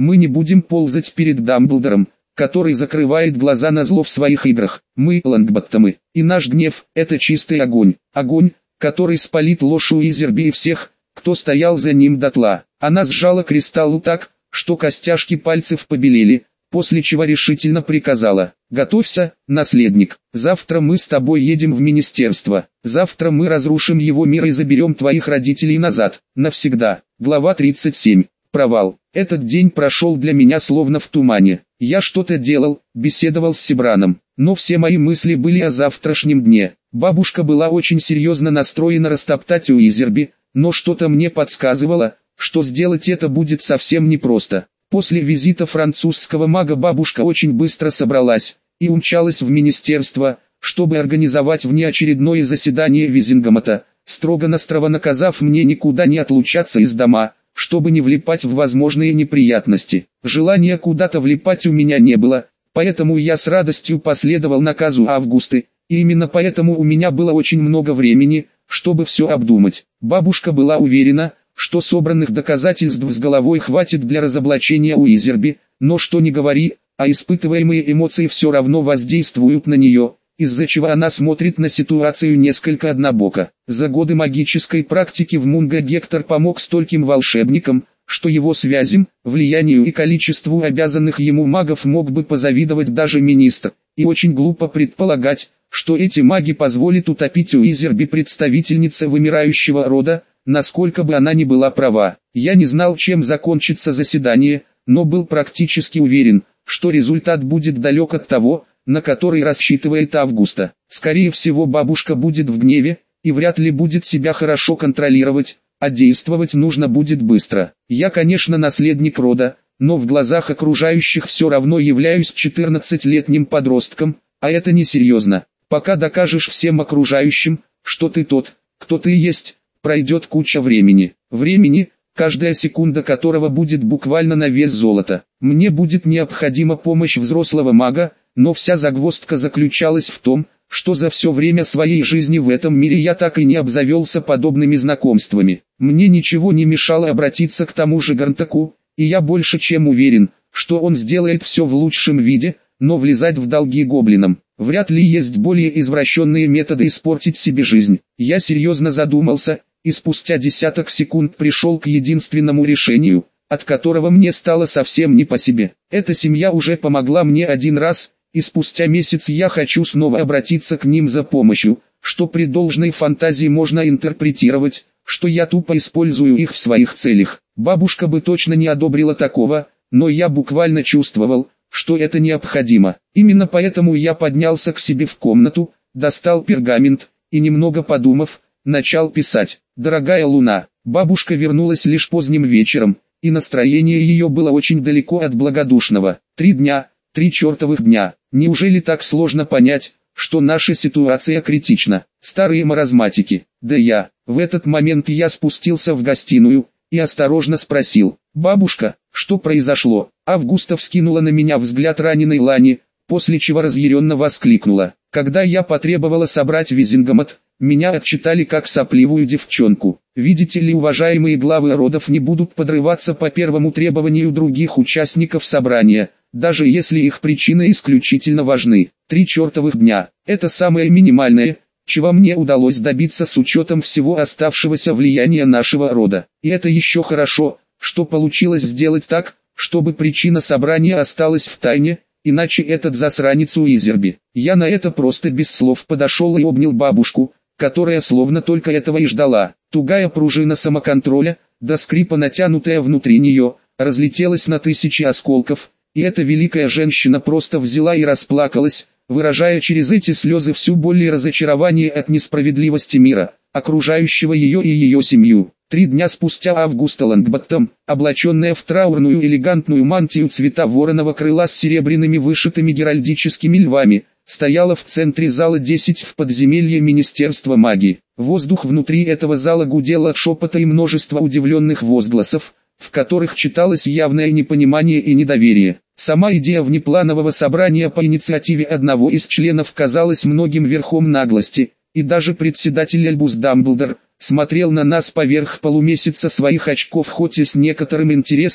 Мы не будем ползать перед Дамблдором, который закрывает глаза на зло в своих играх. Мы Лонгботтомы, и наш гнев – это чистый огонь. Огонь, который спалит ложь Уизерби и всех, кто стоял за ним дотла. Она сжала кристаллу так, что костяшки пальцев побелели, после чего решительно приказала: «Готовься, наследник, завтра мы с тобой едем в министерство, завтра мы разрушим его мир и заберем твоих родителей назад, навсегда». Глава 37. Провал. Этот день прошел для меня словно в тумане. Я что-то делал, беседовал с Сибраном, но все мои мысли были о завтрашнем дне. Бабушка была очень серьезно настроена растоптать Уизерби, но что-то мне подсказывало, что сделать это будет совсем непросто. После визита французского мага бабушка очень быстро собралась и умчалась в министерство, чтобы организовать внеочередное заседание Визингомота, строго-настрого наказав мне никуда не отлучаться из дома, чтобы не влипать в возможные неприятности. Желания куда-то влипать у меня не было, поэтому я с радостью последовал наказу Августы, и именно поэтому у меня было очень много времени, чтобы все обдумать. Бабушка была уверена, что собранных доказательств с головой хватит для разоблачения Уизерби, но что ни говори, а испытываемые эмоции все равно воздействуют на нее, из-за чего она смотрит на ситуацию несколько однобоко. За годы магической практики в Мунго Гектор помог стольким волшебникам, что его связям, влиянию и количеству обязанных ему магов мог бы позавидовать даже министр, и очень глупо предполагать, что эти маги позволят утопить Уизерби представительнице вымирающего рода, насколько бы она ни была права. Я не знал, чем закончится заседание, но был практически уверен, что результат будет далек от того, на который рассчитывает Августа. Скорее всего, бабушка будет в гневе, и вряд ли будет себя хорошо контролировать, а действовать нужно будет быстро. Я, конечно, наследник рода, но в глазах окружающих все равно являюсь 14-летним подростком, а это несерьезно. Пока докажешь всем окружающим, что ты тот, кто ты есть, пройдет куча времени. Времени, каждая секунда которого будет буквально на вес золота. Мне будет необходима помощь взрослого мага, но вся загвоздка заключалась в том, что за все время своей жизни в этом мире я так и не обзавелся подобными знакомствами. Мне ничего не мешало обратиться к тому же Гарнтаку, и я больше чем уверен, что он сделает все в лучшем виде, но влезать в долги гоблинам. Вряд ли есть более извращенные методы испортить себе жизнь. Я серьезно задумался, и спустя десяток секунд пришел к единственному решению, от которого мне стало совсем не по себе. Эта семья уже помогла мне один раз, и спустя месяц я хочу снова обратиться к ним за помощью, что при должной фантазии можно интерпретировать, что я тупо использую их в своих целях. Бабушка бы точно не одобрила такого, но я буквально чувствовал, что это необходимо. Именно поэтому я поднялся к себе в комнату, достал пергамент, и немного подумав, начал писать. «Дорогая Луна». Бабушка вернулась лишь поздним вечером, и настроение ее было очень далеко от благодушного. 3 дня, 3 чертовых дня. Неужели так сложно понять, что наша ситуация критична? Старые маразматики. Да в этот момент я спустился в гостиную, и осторожно спросил: «Бабушка, что произошло?» Августа вскинула на меня взгляд раненой Лани, после чего разъяренно воскликнула: «Когда я потребовала собрать Визингомот, меня отчитали как сопливую девчонку. Видите ли, уважаемые главы родов не будут подрываться по первому требованию других участников собрания, даже если их причины исключительно важны. 3 чертовых дня. Это самое минимальное, чего мне удалось добиться с учетом всего оставшегося влияния нашего рода. И это еще хорошо, что получилось сделать так, чтобы причина собрания осталась в тайне, иначе этот засранец Уизерби». Я на это просто без слов подошел и обнял бабушку, которая словно только этого и ждала. Тугая пружина самоконтроля, до скрипа натянутая внутри нее, разлетелась на тысячи осколков, и эта великая женщина просто взяла и расплакалась, выражая через эти слезы всю боль и разочарование от несправедливости мира, окружающего ее и ее семью. 3 дня спустя Августа Лонгботтом, облаченная в траурную элегантную мантию цвета вороного крыла с серебряными вышитыми геральдическими львами, стояла в центре зала 10 в подземелье Министерства магии. Воздух внутри этого зала гудел от шепота и множества удивленных возгласов, в которых читалось явное непонимание и недоверие. Сама идея внепланового собрания по инициативе одного из членов казалась многим верхом наглости, и даже председатель Альбус Дамблдор смотрел на нас поверх полумесяца своих очков хоть и с некоторым интересом,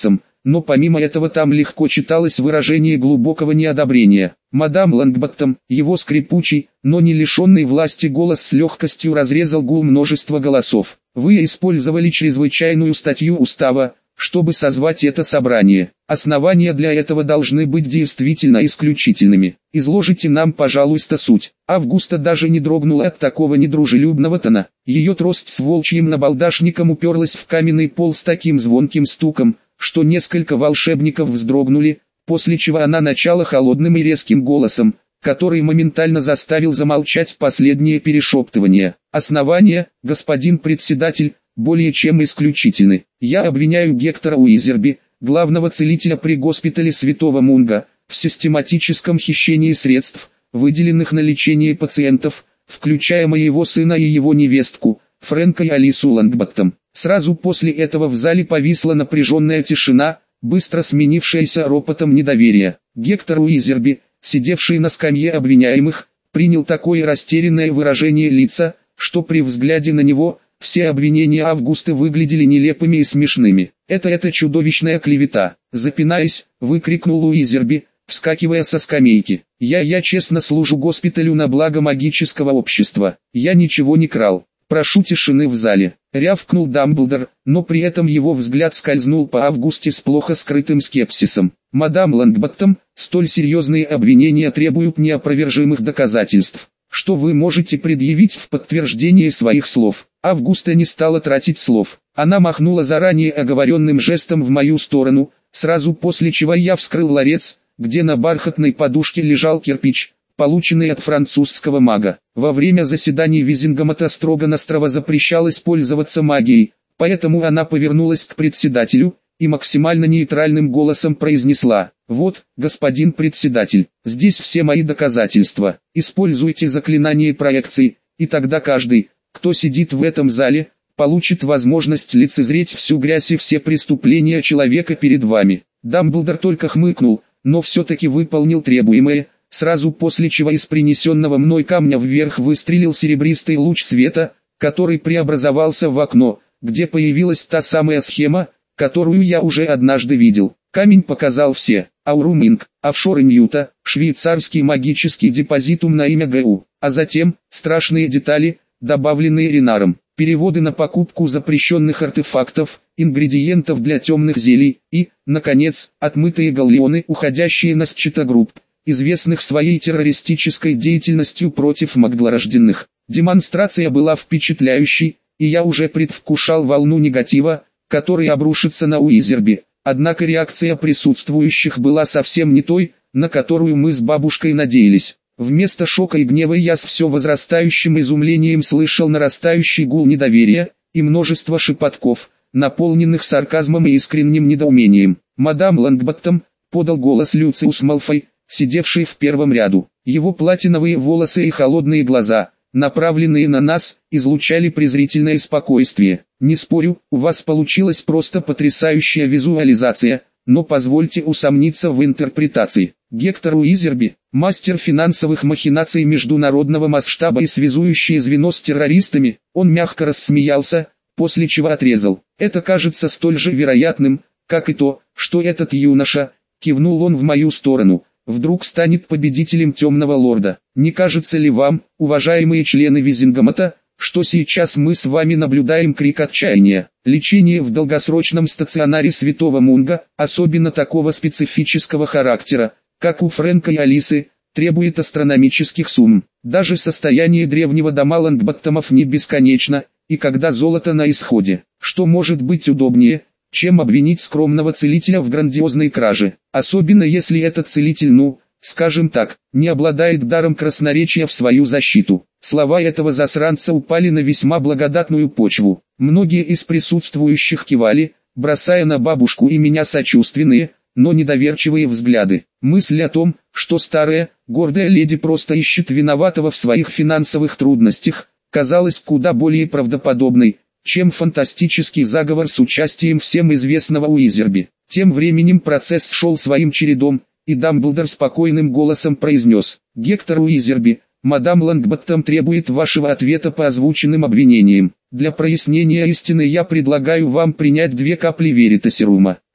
но помимо этого там легко читалось выражение глубокого неодобрения. Мадам Лонгботтом, его скрипучий, но не лишенный власти голос с легкостью разрезал гул множества голосов. Вы использовали чрезвычайную статью устава, чтобы созвать это собрание. Основания для этого должны быть действительно исключительными. Изложите нам, пожалуйста, суть. Августа даже не дрогнула от такого недружелюбного тона. Ее трость с волчьим набалдашником уперлась в каменный пол с таким звонким стуком, что несколько волшебников вздрогнули, после чего она начала холодным и резким голосом, который моментально заставил замолчать последнее перешептывание. Основания, господин председатель, более чем исключительны. Я обвиняю Гектора Уизерби, главного целителя при госпитале Святого Мунга, в систематическом хищении средств, выделенных на лечение пациентов, включая моего сына и его невестку, Фрэнка и Алису Лонгботтом. Сразу после этого в зале повисла напряженная тишина, быстро сменившаяся ропотом недоверия. Гектор Уизерби, сидевший на скамье обвиняемых, принял такое растерянное выражение лица, что при взгляде на него все обвинения Августы выглядели нелепыми и смешными. Это чудовищная клевета!» Запинаясь, выкрикнул Уизерби, вскакивая со скамейки. Я честно служу госпиталю на благо магического общества. Я ничего не крал. Прошу тишины в зале», — рявкнул Дамблдор, но при этом его взгляд скользнул по Августе с плохо скрытым скепсисом. «Мадам Лонгботтом, столь серьезные обвинения требуют неопровержимых доказательств. Что вы можете предъявить в подтверждение своих слов?» Августа не стала тратить слов. Она махнула заранее оговоренным жестом в мою сторону, сразу после чего я вскрыл ларец, где на бархатной подушке лежал кирпич, полученный от французского мага. Во время заседаний Визингомота строго-настрого запрещалось пользоваться магией, поэтому она повернулась к председателю и максимально нейтральным голосом произнесла: «Вот, господин председатель, здесь все мои доказательства. Используйте заклинание проекции, и тогда каждый, кто сидит в этом зале, получит возможность лицезреть всю грязь и все преступления человека перед вами». Дамблдор только хмыкнул, но все-таки выполнил требуемое, сразу после чего из принесенного мной камня вверх выстрелил серебристый луч света, который преобразовался в окно, где появилась та самая схема, которую я уже однажды видел. Камень показал все: Ауруминг, офшоры Ньюта, швейцарский магический депозитум на имя ГУ, а затем страшные детали, добавленные Ренаром, переводы на покупку запрещенных артефактов, ингредиентов для темных зелий и, наконец, отмытые галлеоны, уходящие на счетогрупп, известных своей террористической деятельностью против магдлорожденных. Демонстрация была впечатляющей, и я уже предвкушал волну негатива, который обрушится на Уизерби. Однако реакция присутствующих была совсем не той, на которую мы с бабушкой надеялись. Вместо шока и гнева я с все возрастающим изумлением слышал нарастающий гул недоверия и множество шепотков, наполненных сарказмом и искренним недоумением. «Мадам Лонгботтом», — подал голос Люциус Малфой, сидевший в первом ряду. Его платиновые волосы и холодные глаза, направленные на нас, излучали презрительное спокойствие. «Не спорю, у вас получилась просто потрясающая визуализация, но позвольте усомниться в интерпретации. Гектор Уизерби, мастер финансовых махинаций международного масштаба и связующее звено с террористами». Он мягко рассмеялся, после чего отрезал: «Это кажется столь же вероятным, как и то, что этот юноша», кивнул он в мою сторону, «вдруг станет победителем Темного Лорда. Не кажется ли вам, уважаемые члены Визингомота, что сейчас мы с вами наблюдаем крик отчаяния? Лечение в долгосрочном стационаре Святого Мунга, особенно такого специфического характера, как у Фрэнка и Алисы, требует астрономических сумм. Даже состояние древнего дома Лонгботтомов не бесконечно, и когда золото на исходе, что может быть удобнее, чем обвинить скромного целителя в грандиозной краже, особенно если этот целитель, скажем так, не обладает даром красноречия в свою защиту». Слова этого засранца упали на весьма благодатную почву. Многие из присутствующих кивали, бросая на бабушку и меня сочувственные, но недоверчивые взгляды. Мысль о том, что старая, гордая леди просто ищет виноватого в своих финансовых трудностях, казалась куда более правдоподобной, чем фантастический заговор с участием всем известного Уизерби. Тем временем процесс шел своим чередом, и Дамблдор спокойным голосом произнес: «Гектор Уизерби, мадам Лонгботтом требует вашего ответа по озвученным обвинениям. Для прояснения истины я предлагаю вам принять 2 капли веритасирума».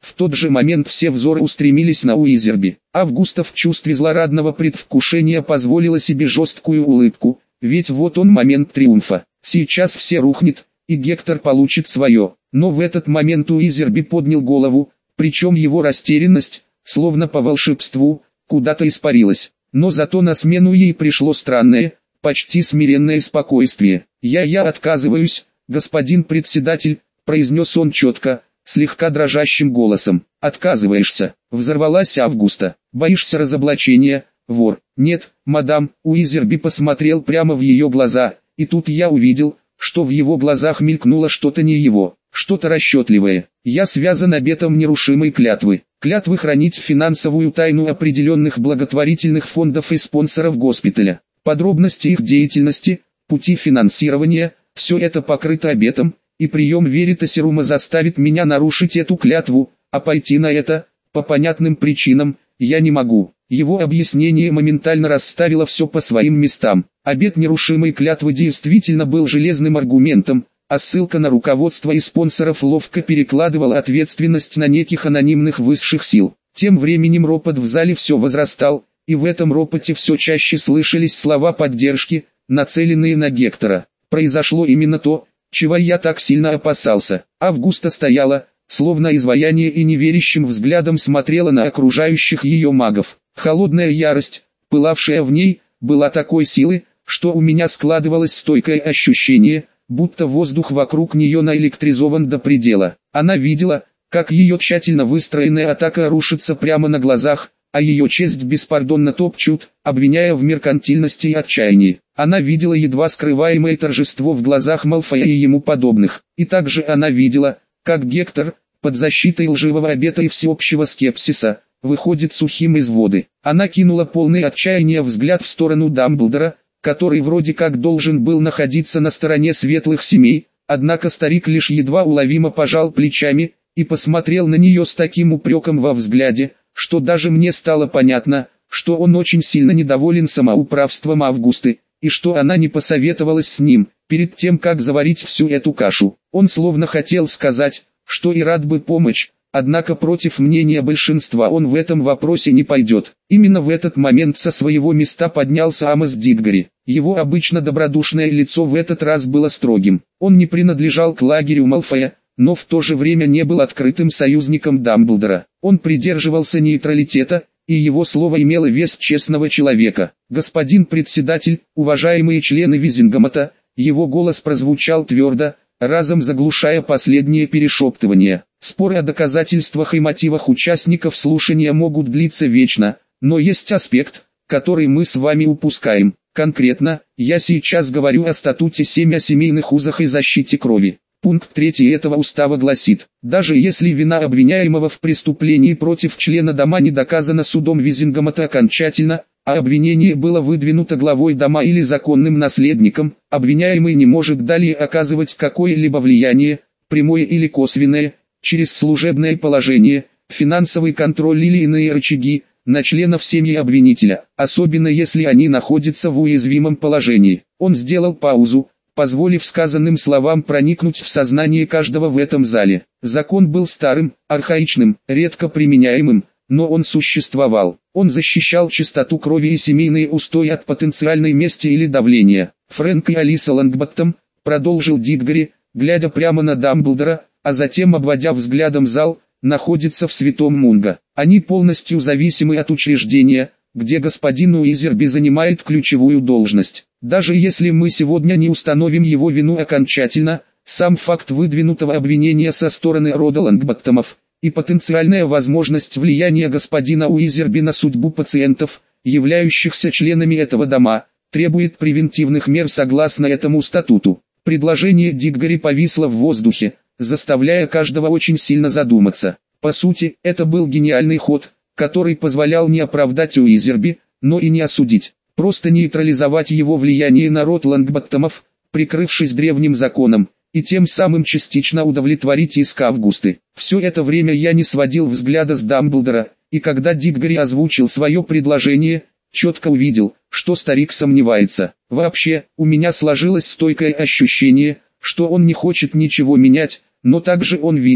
В тот же момент все взоры устремились на Уизерби. Августа в чувстве злорадного предвкушения позволила себе жесткую улыбку, ведь вот он момент триумфа. Сейчас все рухнет, и Гектор получит свое. Но в этот момент Уизерби поднял голову, причем его растерянность, словно по волшебству, куда-то испарилась. Но зато на смену ей пришло странное, почти смиренное спокойствие. «Я отказываюсь, господин председатель», — произнес он четко, слегка дрожащим голосом. «Отказываешься?» — взорвалась Августа. «Боишься разоблачения, вор?» «Нет, мадам», — Уизерби посмотрел прямо в ее глаза, и тут я увидел, что в его глазах мелькнуло что-то не его, что-то расчетливое. «Я связан обетом нерушимой клятвы. Клятвы хранить финансовую тайну определенных благотворительных фондов и спонсоров госпиталя. Подробности их деятельности, пути финансирования, все это покрыто обетом, и прием Веритасирума заставит меня нарушить эту клятву, а пойти на это, по понятным причинам, я не могу». Его объяснение моментально расставило все по своим местам. Обет нерушимой клятвы действительно был железным аргументом, а ссылка на руководство и спонсоров ловко перекладывала ответственность на неких анонимных высших сил. Тем временем ропот в зале все возрастал, и в этом ропоте все чаще слышались слова поддержки, нацеленные на Гектора. Произошло именно то, чего я так сильно опасался. Августа стояла, словно изваяние, и неверящим взглядом смотрела на окружающих ее магов. Холодная ярость, пылавшая в ней, была такой силы, что у меня складывалось стойкое ощущение, будто воздух вокруг нее наэлектризован до предела. Она видела, как ее тщательно выстроенная атака рушится прямо на глазах, а ее честь беспардонно топчут, обвиняя в меркантильности и отчаянии. Она видела едва скрываемое торжество в глазах Малфоя и ему подобных. И также она видела, как Гектор, под защитой лживого обета и всеобщего скепсиса, выходит сухим из воды. Она кинула полный отчаяния взгляд в сторону Дамблдора, который вроде как должен был находиться на стороне светлых семей, однако старик лишь едва уловимо пожал плечами и посмотрел на нее с таким упреком во взгляде, что даже мне стало понятно, что он очень сильно недоволен самоуправством Августы, и что она не посоветовалась с ним, перед тем как заварить всю эту кашу. Он словно хотел сказать, что и рад бы помочь, однако против мнения большинства он в этом вопросе не пойдет. Именно в этот момент со своего места поднялся Амос Дидгари. Его обычно добродушное лицо в этот раз было строгим. Он не принадлежал к лагерю Малфоя, но в то же время не был открытым союзником Дамблдора. Он придерживался нейтралитета, и его слово имело вес честного человека. «Господин председатель, уважаемые члены Визингамата», его голос прозвучал твердо, разом заглушая последние перешептывания. Споры о доказательствах и мотивах участников слушания могут длиться вечно, но есть аспект, который мы с вами упускаем. Конкретно, я сейчас говорю о статуте 7 о семейных узах и защите крови. Пункт 3 этого устава гласит: даже если вина обвиняемого в преступлении против члена дома не доказана судом Визингамата окончательно, а обвинение было выдвинуто главой дома или законным наследником, обвиняемый не может далее оказывать какое-либо влияние, прямое или косвенное, через служебное положение, финансовый контроль или иные рычаги, на членов семьи обвинителя, особенно если они находятся в уязвимом положении. Он сделал паузу, позволив сказанным словам проникнуть в сознание каждого в этом зале. Закон был старым, архаичным, редко применяемым, но он существовал. Он защищал чистоту крови и семейные устои от потенциальной мести или давления. Фрэнк и Алиса Лонгботтом, продолжил Дидгари, глядя прямо на Дамблдора, а затем обводя взглядом зал, находится в Святом Мунго. Они полностью зависимы от учреждения, где господин Уизерби занимает ключевую должность. Даже если мы сегодня не установим его вину окончательно, сам факт выдвинутого обвинения со стороны рода Лонгботтомов и потенциальная возможность влияния господина Уизерби на судьбу пациентов, являющихся членами этого дома, требует превентивных мер согласно этому статуту. Предложение Дидгари повисло в воздухе, заставляя каждого очень сильно задуматься. По сути, это был гениальный ход, который позволял не оправдать Уизерби, но и не осудить, просто нейтрализовать его влияние на род Лонгботтомов, прикрывшись древним законом, и тем самым частично удовлетворить иск Августы. Все это время я не сводил взгляда с Дамблдора, и когда Дидгари озвучил свое предложение, четко увидел, что старик сомневается. Вообще, у меня сложилось стойкое ощущение, что он не хочет ничего менять, но также он видел,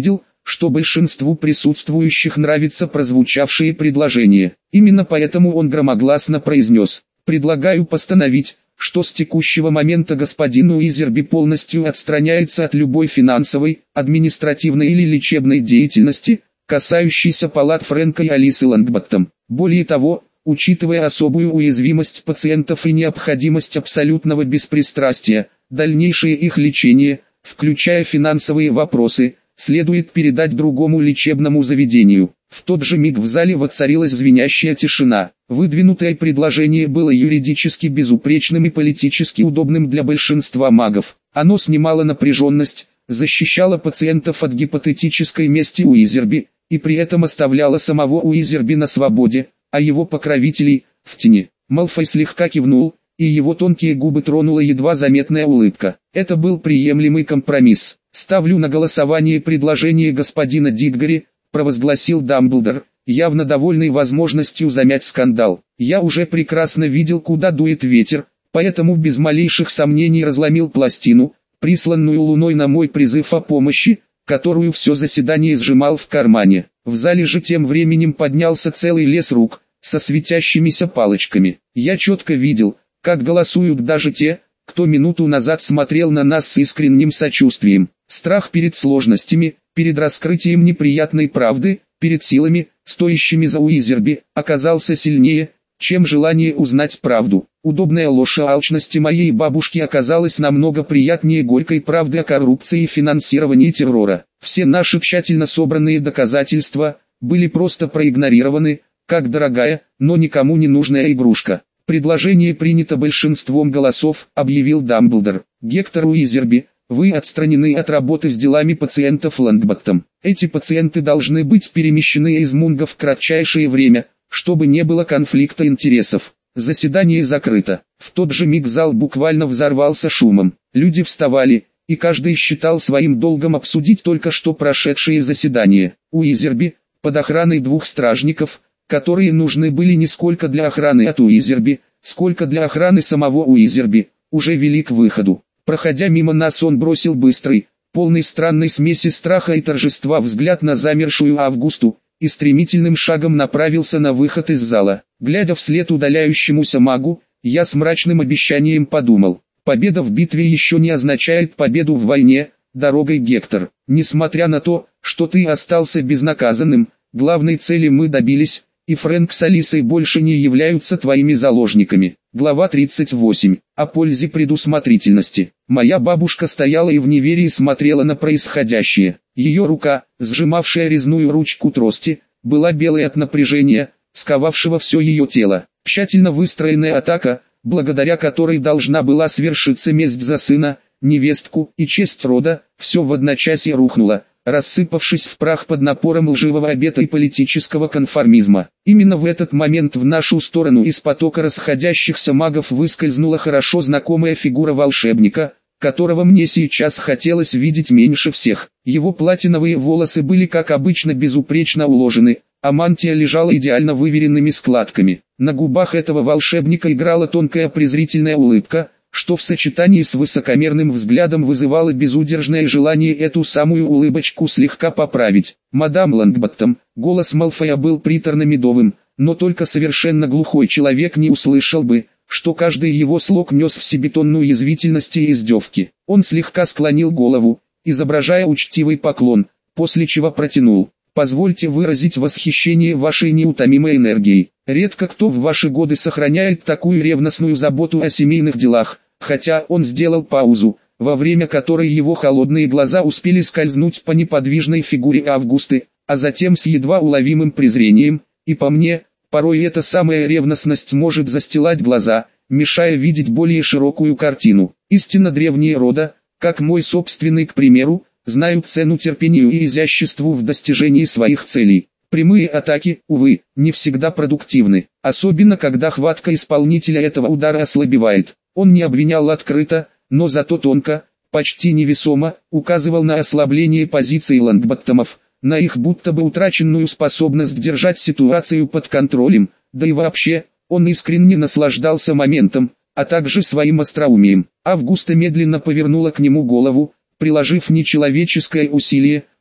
что большинству присутствующих нравится прозвучавшее предложение. Именно поэтому он громогласно произнес: «Предлагаю постановить, что с текущего момента господин Уизерби полностью отстраняется от любой финансовой, административной или лечебной деятельности, касающейся палат Фрэнка и Алисы Лонгботтом. Более того, учитывая особую уязвимость пациентов и необходимость абсолютного беспристрастия, дальнейшее их лечение, включая финансовые вопросы, следует передать другому лечебному заведению». В тот же миг в зале воцарилась звенящая тишина. Выдвинутое предложение было юридически безупречным и политически удобным для большинства магов. Оно снимало напряженность, защищало пациентов от гипотетической мести Уизерби, и при этом оставляло самого Уизерби на свободе, а его покровителей – в тени. Малфой слегка кивнул, и его тонкие губы тронула едва заметная улыбка. Это был приемлемый компромисс. «Ставлю на голосование предложение господина Дитгори», — провозгласил Дамблдор, явно довольный возможностью замять скандал. «Я уже прекрасно видел, куда дует ветер, поэтому без малейших сомнений разломил пластину, присланную Луной на мой призыв о помощи, которую все заседание сжимал в кармане». В зале же тем временем поднялся целый лес рук, со светящимися палочками. Я четко видел, как голосуют даже те, кто минуту назад смотрел на нас с искренним сочувствием. Страх перед сложностями, перед раскрытием неприятной правды, перед силами, стоящими за Уизерби, оказался сильнее, чем желание узнать правду. Удобная ложь о алчности моей бабушки оказалась намного приятнее горькой правды о коррупции и финансировании террора. Все наши тщательно собранные доказательства были просто проигнорированы, как дорогая, но никому не нужная игрушка. «Предложение принято большинством голосов», — объявил Дамблдор. «Гектор Уизерби, вы отстранены от работы с делами пациентов Лонгботтом. Эти пациенты должны быть перемещены из Мунга в кратчайшее время, чтобы не было конфликта интересов. Заседание закрыто». В тот же миг зал буквально взорвался шумом. Люди вставали, и каждый считал своим долгом обсудить только что прошедшее заседание. Уизерби, под охраной двух стражников, которые нужны были не сколько для охраны от Уизерби, сколько для охраны самого Уизерби, уже вели к выходу. Проходя мимо нас, он бросил быстрый, полный странной смеси страха и торжества взгляд на замершую Августу, и стремительным шагом направился на выход из зала. Глядя вслед удаляющемуся магу, я с мрачным обещанием подумал: победа в битве еще не означает победу в войне, дорогой Гектор. Несмотря на то, что ты остался безнаказанным, главной цели мы добились, и Фрэнк с Алисой больше не являются твоими заложниками. Глава 38. О пользе предусмотрительности. Моя бабушка стояла и в неверии смотрела на происходящее. Ее рука, сжимавшая резную ручку трости, была белой от напряжения, сковавшего все ее тело. Тщательно выстроенная атака, благодаря которой должна была свершиться месть за сына, невестку и честь рода, все в одночасье рухнуло, рассыпавшись в прах под напором лживого обета и политического конформизма. Именно в этот момент в нашу сторону из потока расходящихся магов выскользнула хорошо знакомая фигура волшебника, которого мне сейчас хотелось видеть меньше всех. Его платиновые волосы были как обычно безупречно уложены, а мантия лежала идеально выверенными складками. На губах этого волшебника играла тонкая презрительная улыбка, что в сочетании с высокомерным взглядом вызывало безудержное желание эту самую улыбочку слегка поправить. «Мадам Лонгботтом», голос Малфоя был приторно-медовым, но только совершенно глухой человек не услышал бы, что каждый его слог нес в себе тонну язвительности и издевки. Он слегка склонил голову, изображая учтивый поклон, после чего протянул: «Позвольте выразить восхищение вашей неутомимой энергией. Редко кто в ваши годы сохраняет такую ревностную заботу о семейных делах». Хотя он сделал паузу, во время которой его холодные глаза успели скользнуть по неподвижной фигуре Августы, а затем с едва уловимым презрением, и по мне, порой эта самая ревностность может застилать глаза, мешая видеть более широкую картину. Истинно древние рода, как мой собственный, к примеру, знают цену терпению и изяществу в достижении своих целей. Прямые атаки, увы, не всегда продуктивны, особенно когда хватка исполнителя этого удара ослабевает. Он не обвинял открыто, но зато тонко, почти невесомо, указывал на ослабление позиций Лонгботтомов, на их будто бы утраченную способность держать ситуацию под контролем, да и вообще, он искренне наслаждался моментом, а также своим остроумием. Августа медленно повернула к нему голову, приложив нечеловеческое усилие,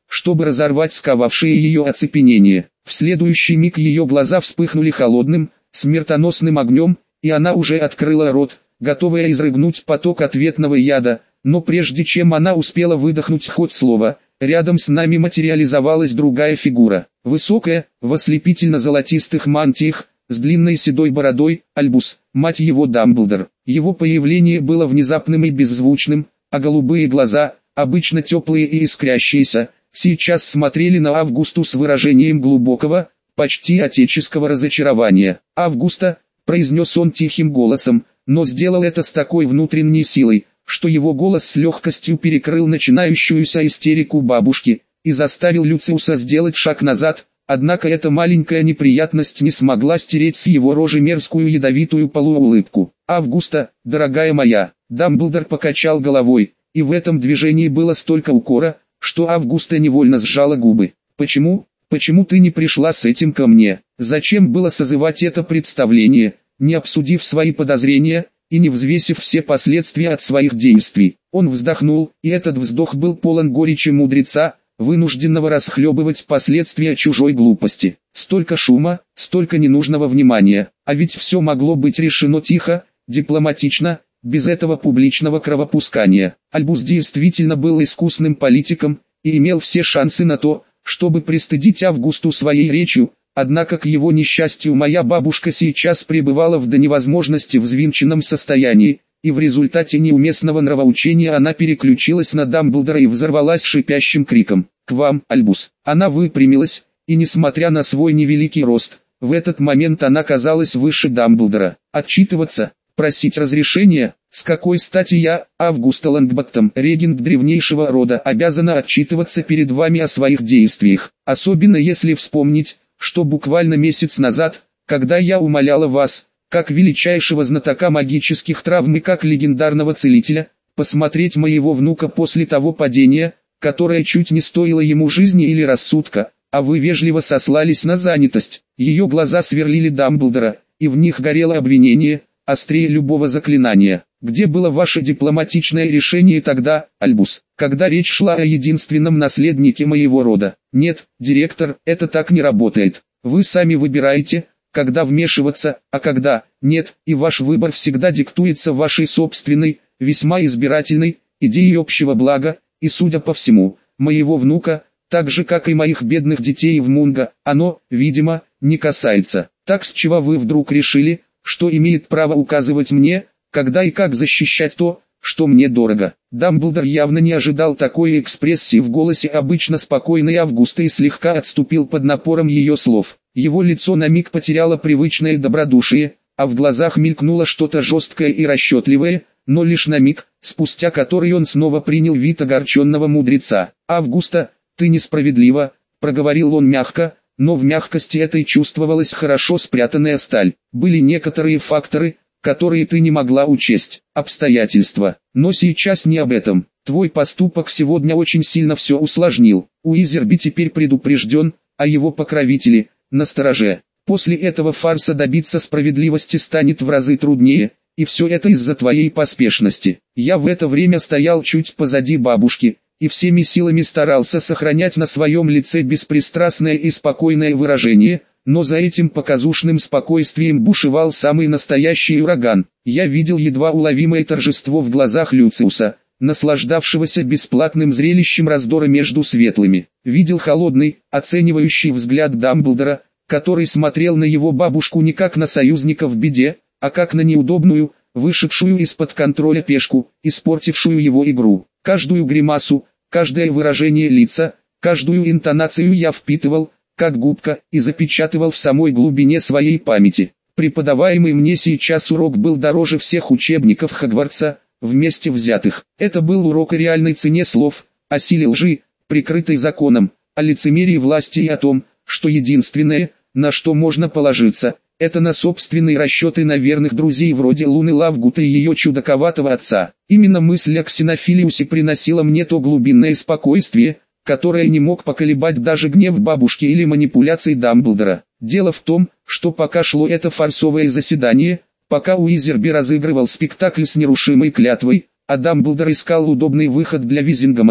чтобы разорвать сковавшее ее оцепенение. В следующий миг ее глаза вспыхнули холодным, смертоносным огнем, и она уже открыла рот, готовая изрыгнуть поток ответного яда, но прежде чем она успела выдохнуть хоть слово, рядом с нами материализовалась другая фигура. Высокая, в ослепительно-золотистых мантиях, с длинной седой бородой, Альбус, мать его Дамблдор. Его появление было внезапным и беззвучным, а голубые глаза, обычно теплые и искрящиеся, сейчас смотрели на Августу с выражением глубокого, почти отеческого разочарования. «Августа», — произнес он тихим голосом, но сделал это с такой внутренней силой, что его голос с легкостью перекрыл начинающуюся истерику бабушки, и заставил Люциуса сделать шаг назад, однако эта маленькая неприятность не смогла стереть с его рожи мерзкую ядовитую полуулыбку. «Августа, дорогая моя», — Дамблдор покачал головой, и в этом движении было столько укора, что Августа невольно сжала губы. «Почему ты не пришла с этим ко мне? Зачем было созывать это представление, не обсудив свои подозрения и не взвесив все последствия от своих действий?» Он вздохнул, и этот вздох был полон горечи мудреца, вынужденного расхлебывать последствия чужой глупости. Столько шума, столько ненужного внимания, а ведь все могло быть решено тихо, дипломатично, без этого публичного кровопускания. Альбус действительно был искусным политиком и имел все шансы на то, чтобы пристыдить Августу своей речью, однако к его несчастью моя бабушка сейчас пребывала в до невозможности взвинченном состоянии, и в результате неуместного нравоучения она переключилась на Дамблдора и взорвалась шипящим криком: «К вам, Альбус!» Она выпрямилась, и несмотря на свой невеликий рост, в этот момент она казалась выше Дамблдора. «Отчитываться? Просить разрешения? С какой стати я, Августа Лонгботтом, регент древнейшего рода, обязана отчитываться перед вами о своих действиях? Особенно если вспомнить, что буквально месяц назад, когда я умоляла вас, как величайшего знатока магических травм и как легендарного целителя, посмотреть моего внука после того падения, которое чуть не стоило ему жизни или рассудка, а вы вежливо сослались на занятость». Ее глаза сверлили Дамблдора, и в них горело обвинение, острее любого заклинания. «Где было ваше дипломатичное решение тогда, Альбус, когда речь шла о единственном наследнике моего рода?» «Нет, директор, это так не работает. Вы сами выбираете, когда вмешиваться, а когда нет, и ваш выбор всегда диктуется вашей собственной, весьма избирательной, идеей общего блага, и, судя по всему, моего внука, так же как и моих бедных детей в Мунго, оно, видимо, не касается. Так с чего вы вдруг решили, что имеет право указывать мне, когда и как защищать то, что мне дорого?» Дамблдор явно не ожидал такой экспрессии в голосе обычно спокойной Августы и слегка отступил под напором ее слов. Его лицо на миг потеряло привычное добродушие, а в глазах мелькнуло что-то жесткое и расчетливое, но лишь на миг, спустя который он снова принял вид огорченного мудреца. «Августа, ты несправедлива», — проговорил он мягко, но в мягкости этой чувствовалась хорошо спрятанная сталь. «Были некоторые факторы, которые ты не могла учесть, обстоятельства. Но сейчас не об этом. Твой поступок сегодня очень сильно все усложнил. Уизерби теперь предупрежден, а его покровители — настороже. После этого фарса добиться справедливости станет в разы труднее, и все это из-за твоей поспешности». Я в это время стоял чуть позади бабушки, и всеми силами старался сохранять на своем лице беспристрастное и спокойное выражение, но за этим показушным спокойствием бушевал самый настоящий ураган. Я видел едва уловимое торжество в глазах Люциуса, наслаждавшегося бесплатным зрелищем раздора между светлыми. Видел холодный, оценивающий взгляд Дамблдора, который смотрел на его бабушку не как на союзника в беде, а как на неудобную, вышедшую из-под контроля пешку, испортившую его игру. Каждую гримасу, каждое выражение лица, каждую интонацию я впитывал, как губка, и запечатывал в самой глубине своей памяти. Преподаваемый мне сейчас урок был дороже всех учебников Хогвартса, вместе взятых. Это был урок о реальной цене слов, о силе лжи, прикрытой законом, о лицемерии власти и о том, что единственное, на что можно положиться, это на собственные расчеты на верных друзей вроде Луны Лавгута и ее чудаковатого отца. Именно мысль о Ксенофилиусе приносила мне то глубинное спокойствие, которое не мог поколебать даже гнев бабушки или манипуляции Дамблдора. Дело в том, что пока шло это фарсовое заседание, пока Уизерби разыгрывал спектакль с нерушимой клятвой, а Дамблдор искал удобный выход для Визингомота,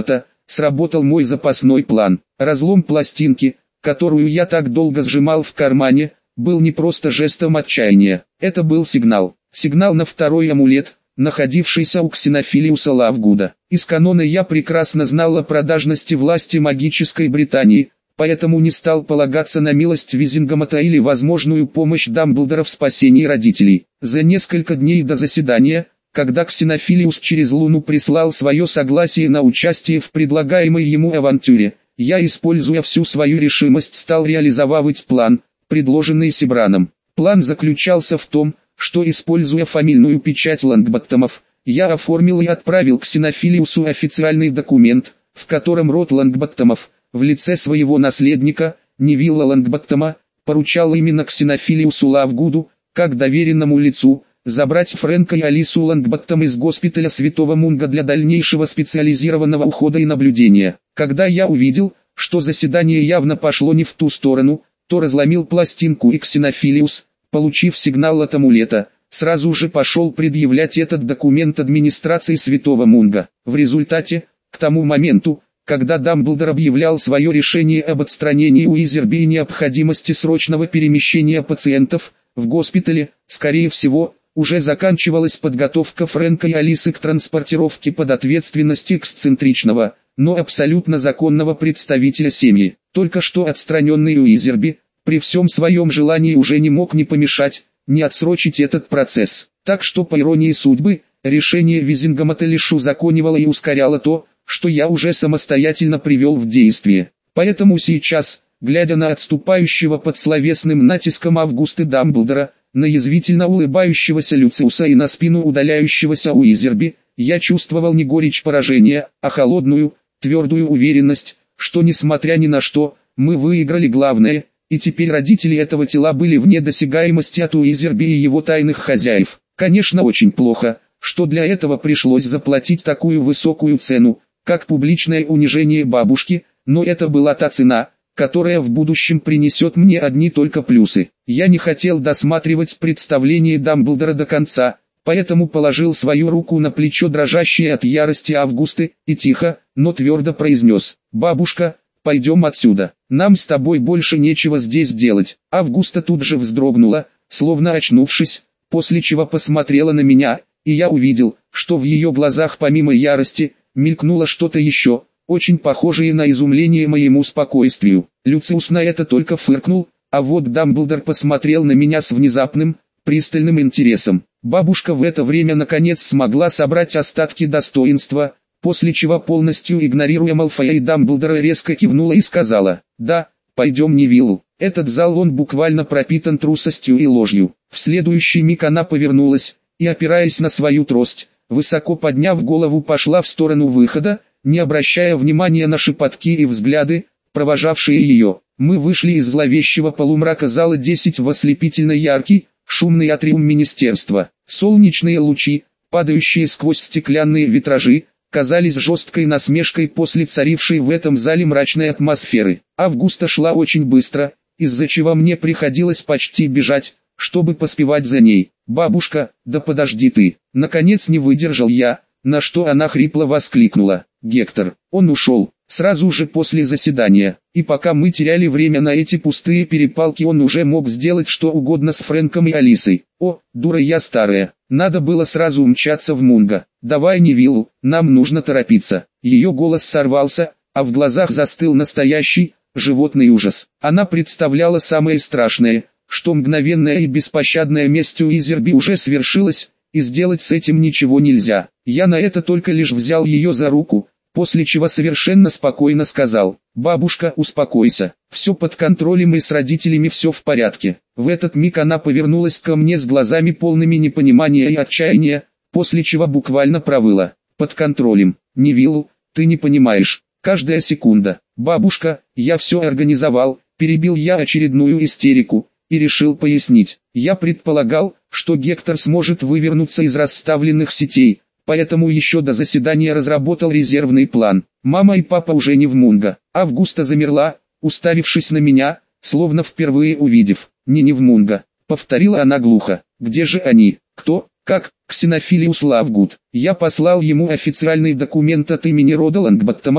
сработал мой запасной план. Разлом пластинки, которую я так долго сжимал в кармане, был не просто жестом отчаяния. Это был сигнал. Сигнал на второй амулет, находившийся у Ксенофилиуса Лавгуда. Из канона я прекрасно знал о продажности власти магической Британии, поэтому не стал полагаться на милость Визингамата или возможную помощь Дамблдора в спасении родителей. За несколько дней до заседания, когда Ксенофилиус через Луну прислал свое согласие на участие в предлагаемой ему авантюре, я, используя всю свою решимость, стал реализовывать план, предложенный Себраном. План заключался в том, что, используя фамильную печать Лонгботтомов, я оформил и отправил Ксенофилиусу официальный документ, в котором род Лонгботтомов, в лице своего наследника, Невилла Лонгботтома, поручал именно Ксенофилиусу Лавгуду, как доверенному лицу, забрать Фрэнка и Алису Лонгботтом из госпиталя Святого Мунга для дальнейшего специализированного ухода и наблюдения. Когда я увидел, что заседание явно пошло не в ту сторону, то разломил пластинку, и Ксенофилиус, получив сигнал от амулета, сразу же пошел предъявлять этот документ администрации Святого Мунга. В результате, к тому моменту, когда Дамблдор объявлял свое решение об отстранении Уизерби и необходимости срочного перемещения пациентов, в госпитале, скорее всего, уже заканчивалась подготовка Фрэнка и Алисы к транспортировке под ответственность эксцентричного, но абсолютно законного представителя семьи. Только что отстраненный Уизерби, при всем своем желании уже не мог ни помешать, ни отсрочить этот процесс. Так что, по иронии судьбы, решение Визингамата лишь узаконивало и ускоряло то, что я уже самостоятельно привел в действие. Поэтому сейчас, глядя на отступающего под словесным натиском Августа Дамблдора, на язвительно улыбающегося Люциуса и на спину удаляющегося Уизерби, я чувствовал не горечь поражения, а холодную, твердую уверенность, что несмотря ни на что, мы выиграли главное, и теперь родители этого тела были вне досягаемости от Уизерби и его тайных хозяев. Конечно, очень плохо, что для этого пришлось заплатить такую высокую цену, как публичное унижение бабушки, но это была та цена, которая в будущем принесет мне одни только плюсы. Я не хотел досматривать представление Дамблдора до конца, поэтому положил свою руку на плечо дрожащей от ярости Августы, и тихо, но твердо произнес: «Бабушка, пойдем отсюда, нам с тобой больше нечего здесь делать». Августа тут же вздрогнула, словно очнувшись, после чего посмотрела на меня, и я увидел, что в ее глазах помимо ярости, мелькнуло что-то еще, очень похожее на изумление моему спокойствию. Люциус на это только фыркнул, а вот Дамблдор посмотрел на меня с внезапным, пристальным интересом. Бабушка в это время наконец смогла собрать остатки достоинства, после чего, полностью игнорируя Малфоя и Дамблдора, резко кивнула и сказала: «Да, пойдем, Невилл». Этот зал, он буквально пропитан трусостью и ложью. В следующий миг она повернулась, и, опираясь на свою трость, высоко подняв голову, пошла в сторону выхода, не обращая внимания на шепотки и взгляды, провожавшие ее. Мы вышли из зловещего полумрака зала 10 в ослепительно яркий, шумный атриум министерства. Солнечные лучи, падающие сквозь стеклянные витражи, казались жесткой насмешкой после царившей в этом зале мрачной атмосферы. Августа шла очень быстро, из-за чего мне приходилось почти бежать, чтобы поспевать за ней. «Бабушка, да подожди ты!» Наконец не выдержал я, на что она хрипло воскликнула: «Гектор, он ушел, сразу же после заседания, и пока мы теряли время на эти пустые перепалки, он уже мог сделать что угодно с Фрэнком и Алисой. О, дура я старая, надо было сразу умчаться в Мунго. Давай, Невилл, нам нужно торопиться». Ее голос сорвался, а в глазах застыл настоящий, животный ужас. Она представляла самое страшное, что мгновенная и беспощадная месть Уизерби уже свершилась, и сделать с этим ничего нельзя. Я на это только лишь взял ее за руку, после чего совершенно спокойно сказал: «Бабушка, успокойся, все под контролем и с родителями все в порядке». В этот миг она повернулась ко мне с глазами полными непонимания и отчаяния, после чего буквально провыла: «Под контролем, Невилл, ты не понимаешь, каждая секунда». «Бабушка, я все организовал», перебил я очередную истерику, и решил пояснить. Я предполагал, что Гектор сможет вывернуться из расставленных сетей, поэтому еще до заседания разработал резервный план. Мама и папа уже не в Мунго. Августа замерла, уставившись на меня, словно впервые увидев. Не в Мунго», — повторила она глухо. «Где же они? Кто? Как?» «Ксенофилиус Лавгуд. Я послал ему официальный документ от имени рода Лонгботтомов,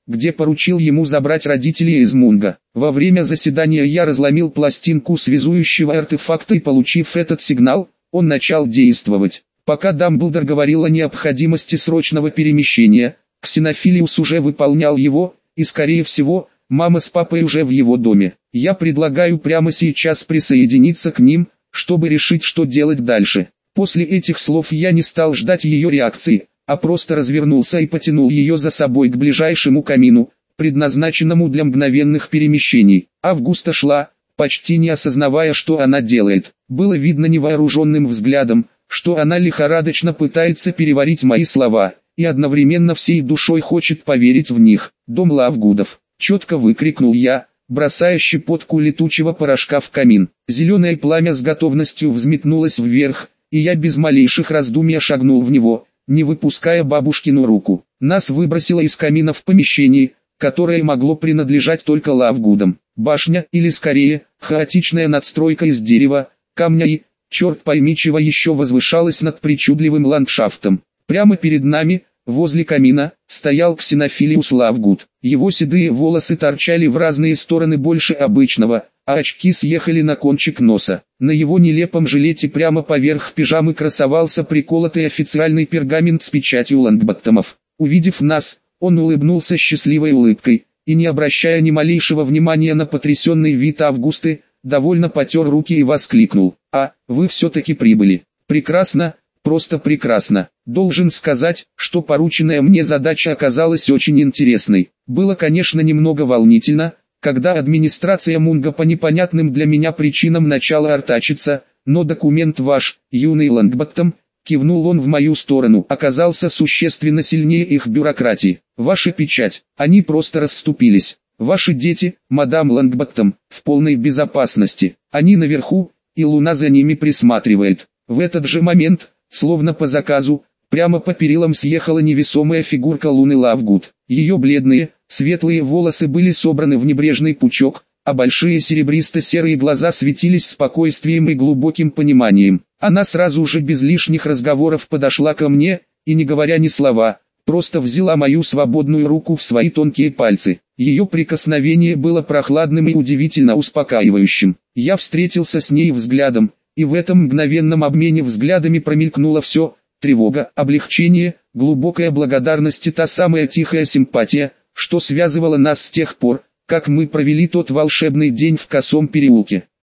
где поручил ему забрать родителей из Мунга. Во время заседания я разломил пластинку связующего артефакта и, получив этот сигнал, он начал действовать. Пока Дамблдор говорил о необходимости срочного перемещения, Ксенофилиус уже выполнял его, и скорее всего, мама с папой уже в его доме. Я предлагаю прямо сейчас присоединиться к ним, чтобы решить, что делать дальше. После этих слов я не стал ждать ее реакции, а просто развернулся и потянул ее за собой к ближайшему камину, предназначенному для мгновенных перемещений. Августа шла, почти не осознавая, что она делает. Было видно невооруженным взглядом, что она лихорадочно пытается переварить мои слова, и одновременно всей душой хочет поверить в них. «Дом Лавгудов!» — четко выкрикнул я, бросая щепотку летучего порошка в камин. Зеленое пламя с готовностью взметнулось вверх, и я без малейших раздумий шагнул в него, не выпуская бабушкину руку. Нас выбросило из камина в помещении, которое могло принадлежать только Лавгудам. Башня, или скорее, хаотичная надстройка из дерева, камня и, черт пойми чего еще, возвышалась над причудливым ландшафтом. Прямо перед нами, возле камина, стоял Ксенофилиус Лавгуд. Его седые волосы торчали в разные стороны больше обычного, а очки съехали на кончик носа. На его нелепом жилете прямо поверх пижамы красовался приколотый официальный пергамент с печатью Лонгботтомов. Увидев нас, он улыбнулся счастливой улыбкой, и не обращая ни малейшего внимания на потрясенный вид Августы, довольно потер руки и воскликнул: «А, вы все-таки прибыли! Прекрасно, просто прекрасно! Должен сказать, что порученная мне задача оказалась очень интересной. Было, конечно, немного волнительно, когда администрация Мунга по непонятным для меня причинам начала артачиться, но документ ваш, юный Лонгботтом, кивнул он в мою сторону, оказался существенно сильнее их бюрократии. Ваша печать, они просто расступились. Ваши дети, мадам Лонгботтом, в полной безопасности. Они наверху, и Луна за ними присматривает». В этот же момент, словно по заказу, прямо по перилам съехала невесомая фигурка Луны Лавгуд. Ее бледные, светлые волосы были собраны в небрежный пучок, а большие серебристо-серые глаза светились спокойствием и глубоким пониманием. Она сразу же без лишних разговоров подошла ко мне, и не говоря ни слова, просто взяла мою свободную руку в свои тонкие пальцы. Ее прикосновение было прохладным и удивительно успокаивающим. Я встретился с ней взглядом, и в этом мгновенном обмене взглядами промелькнуло все: тревога, облегчение, глубокая благодарность и та самая тихая симпатия, что связывала нас с тех пор, как мы провели тот волшебный день в Косом переулке.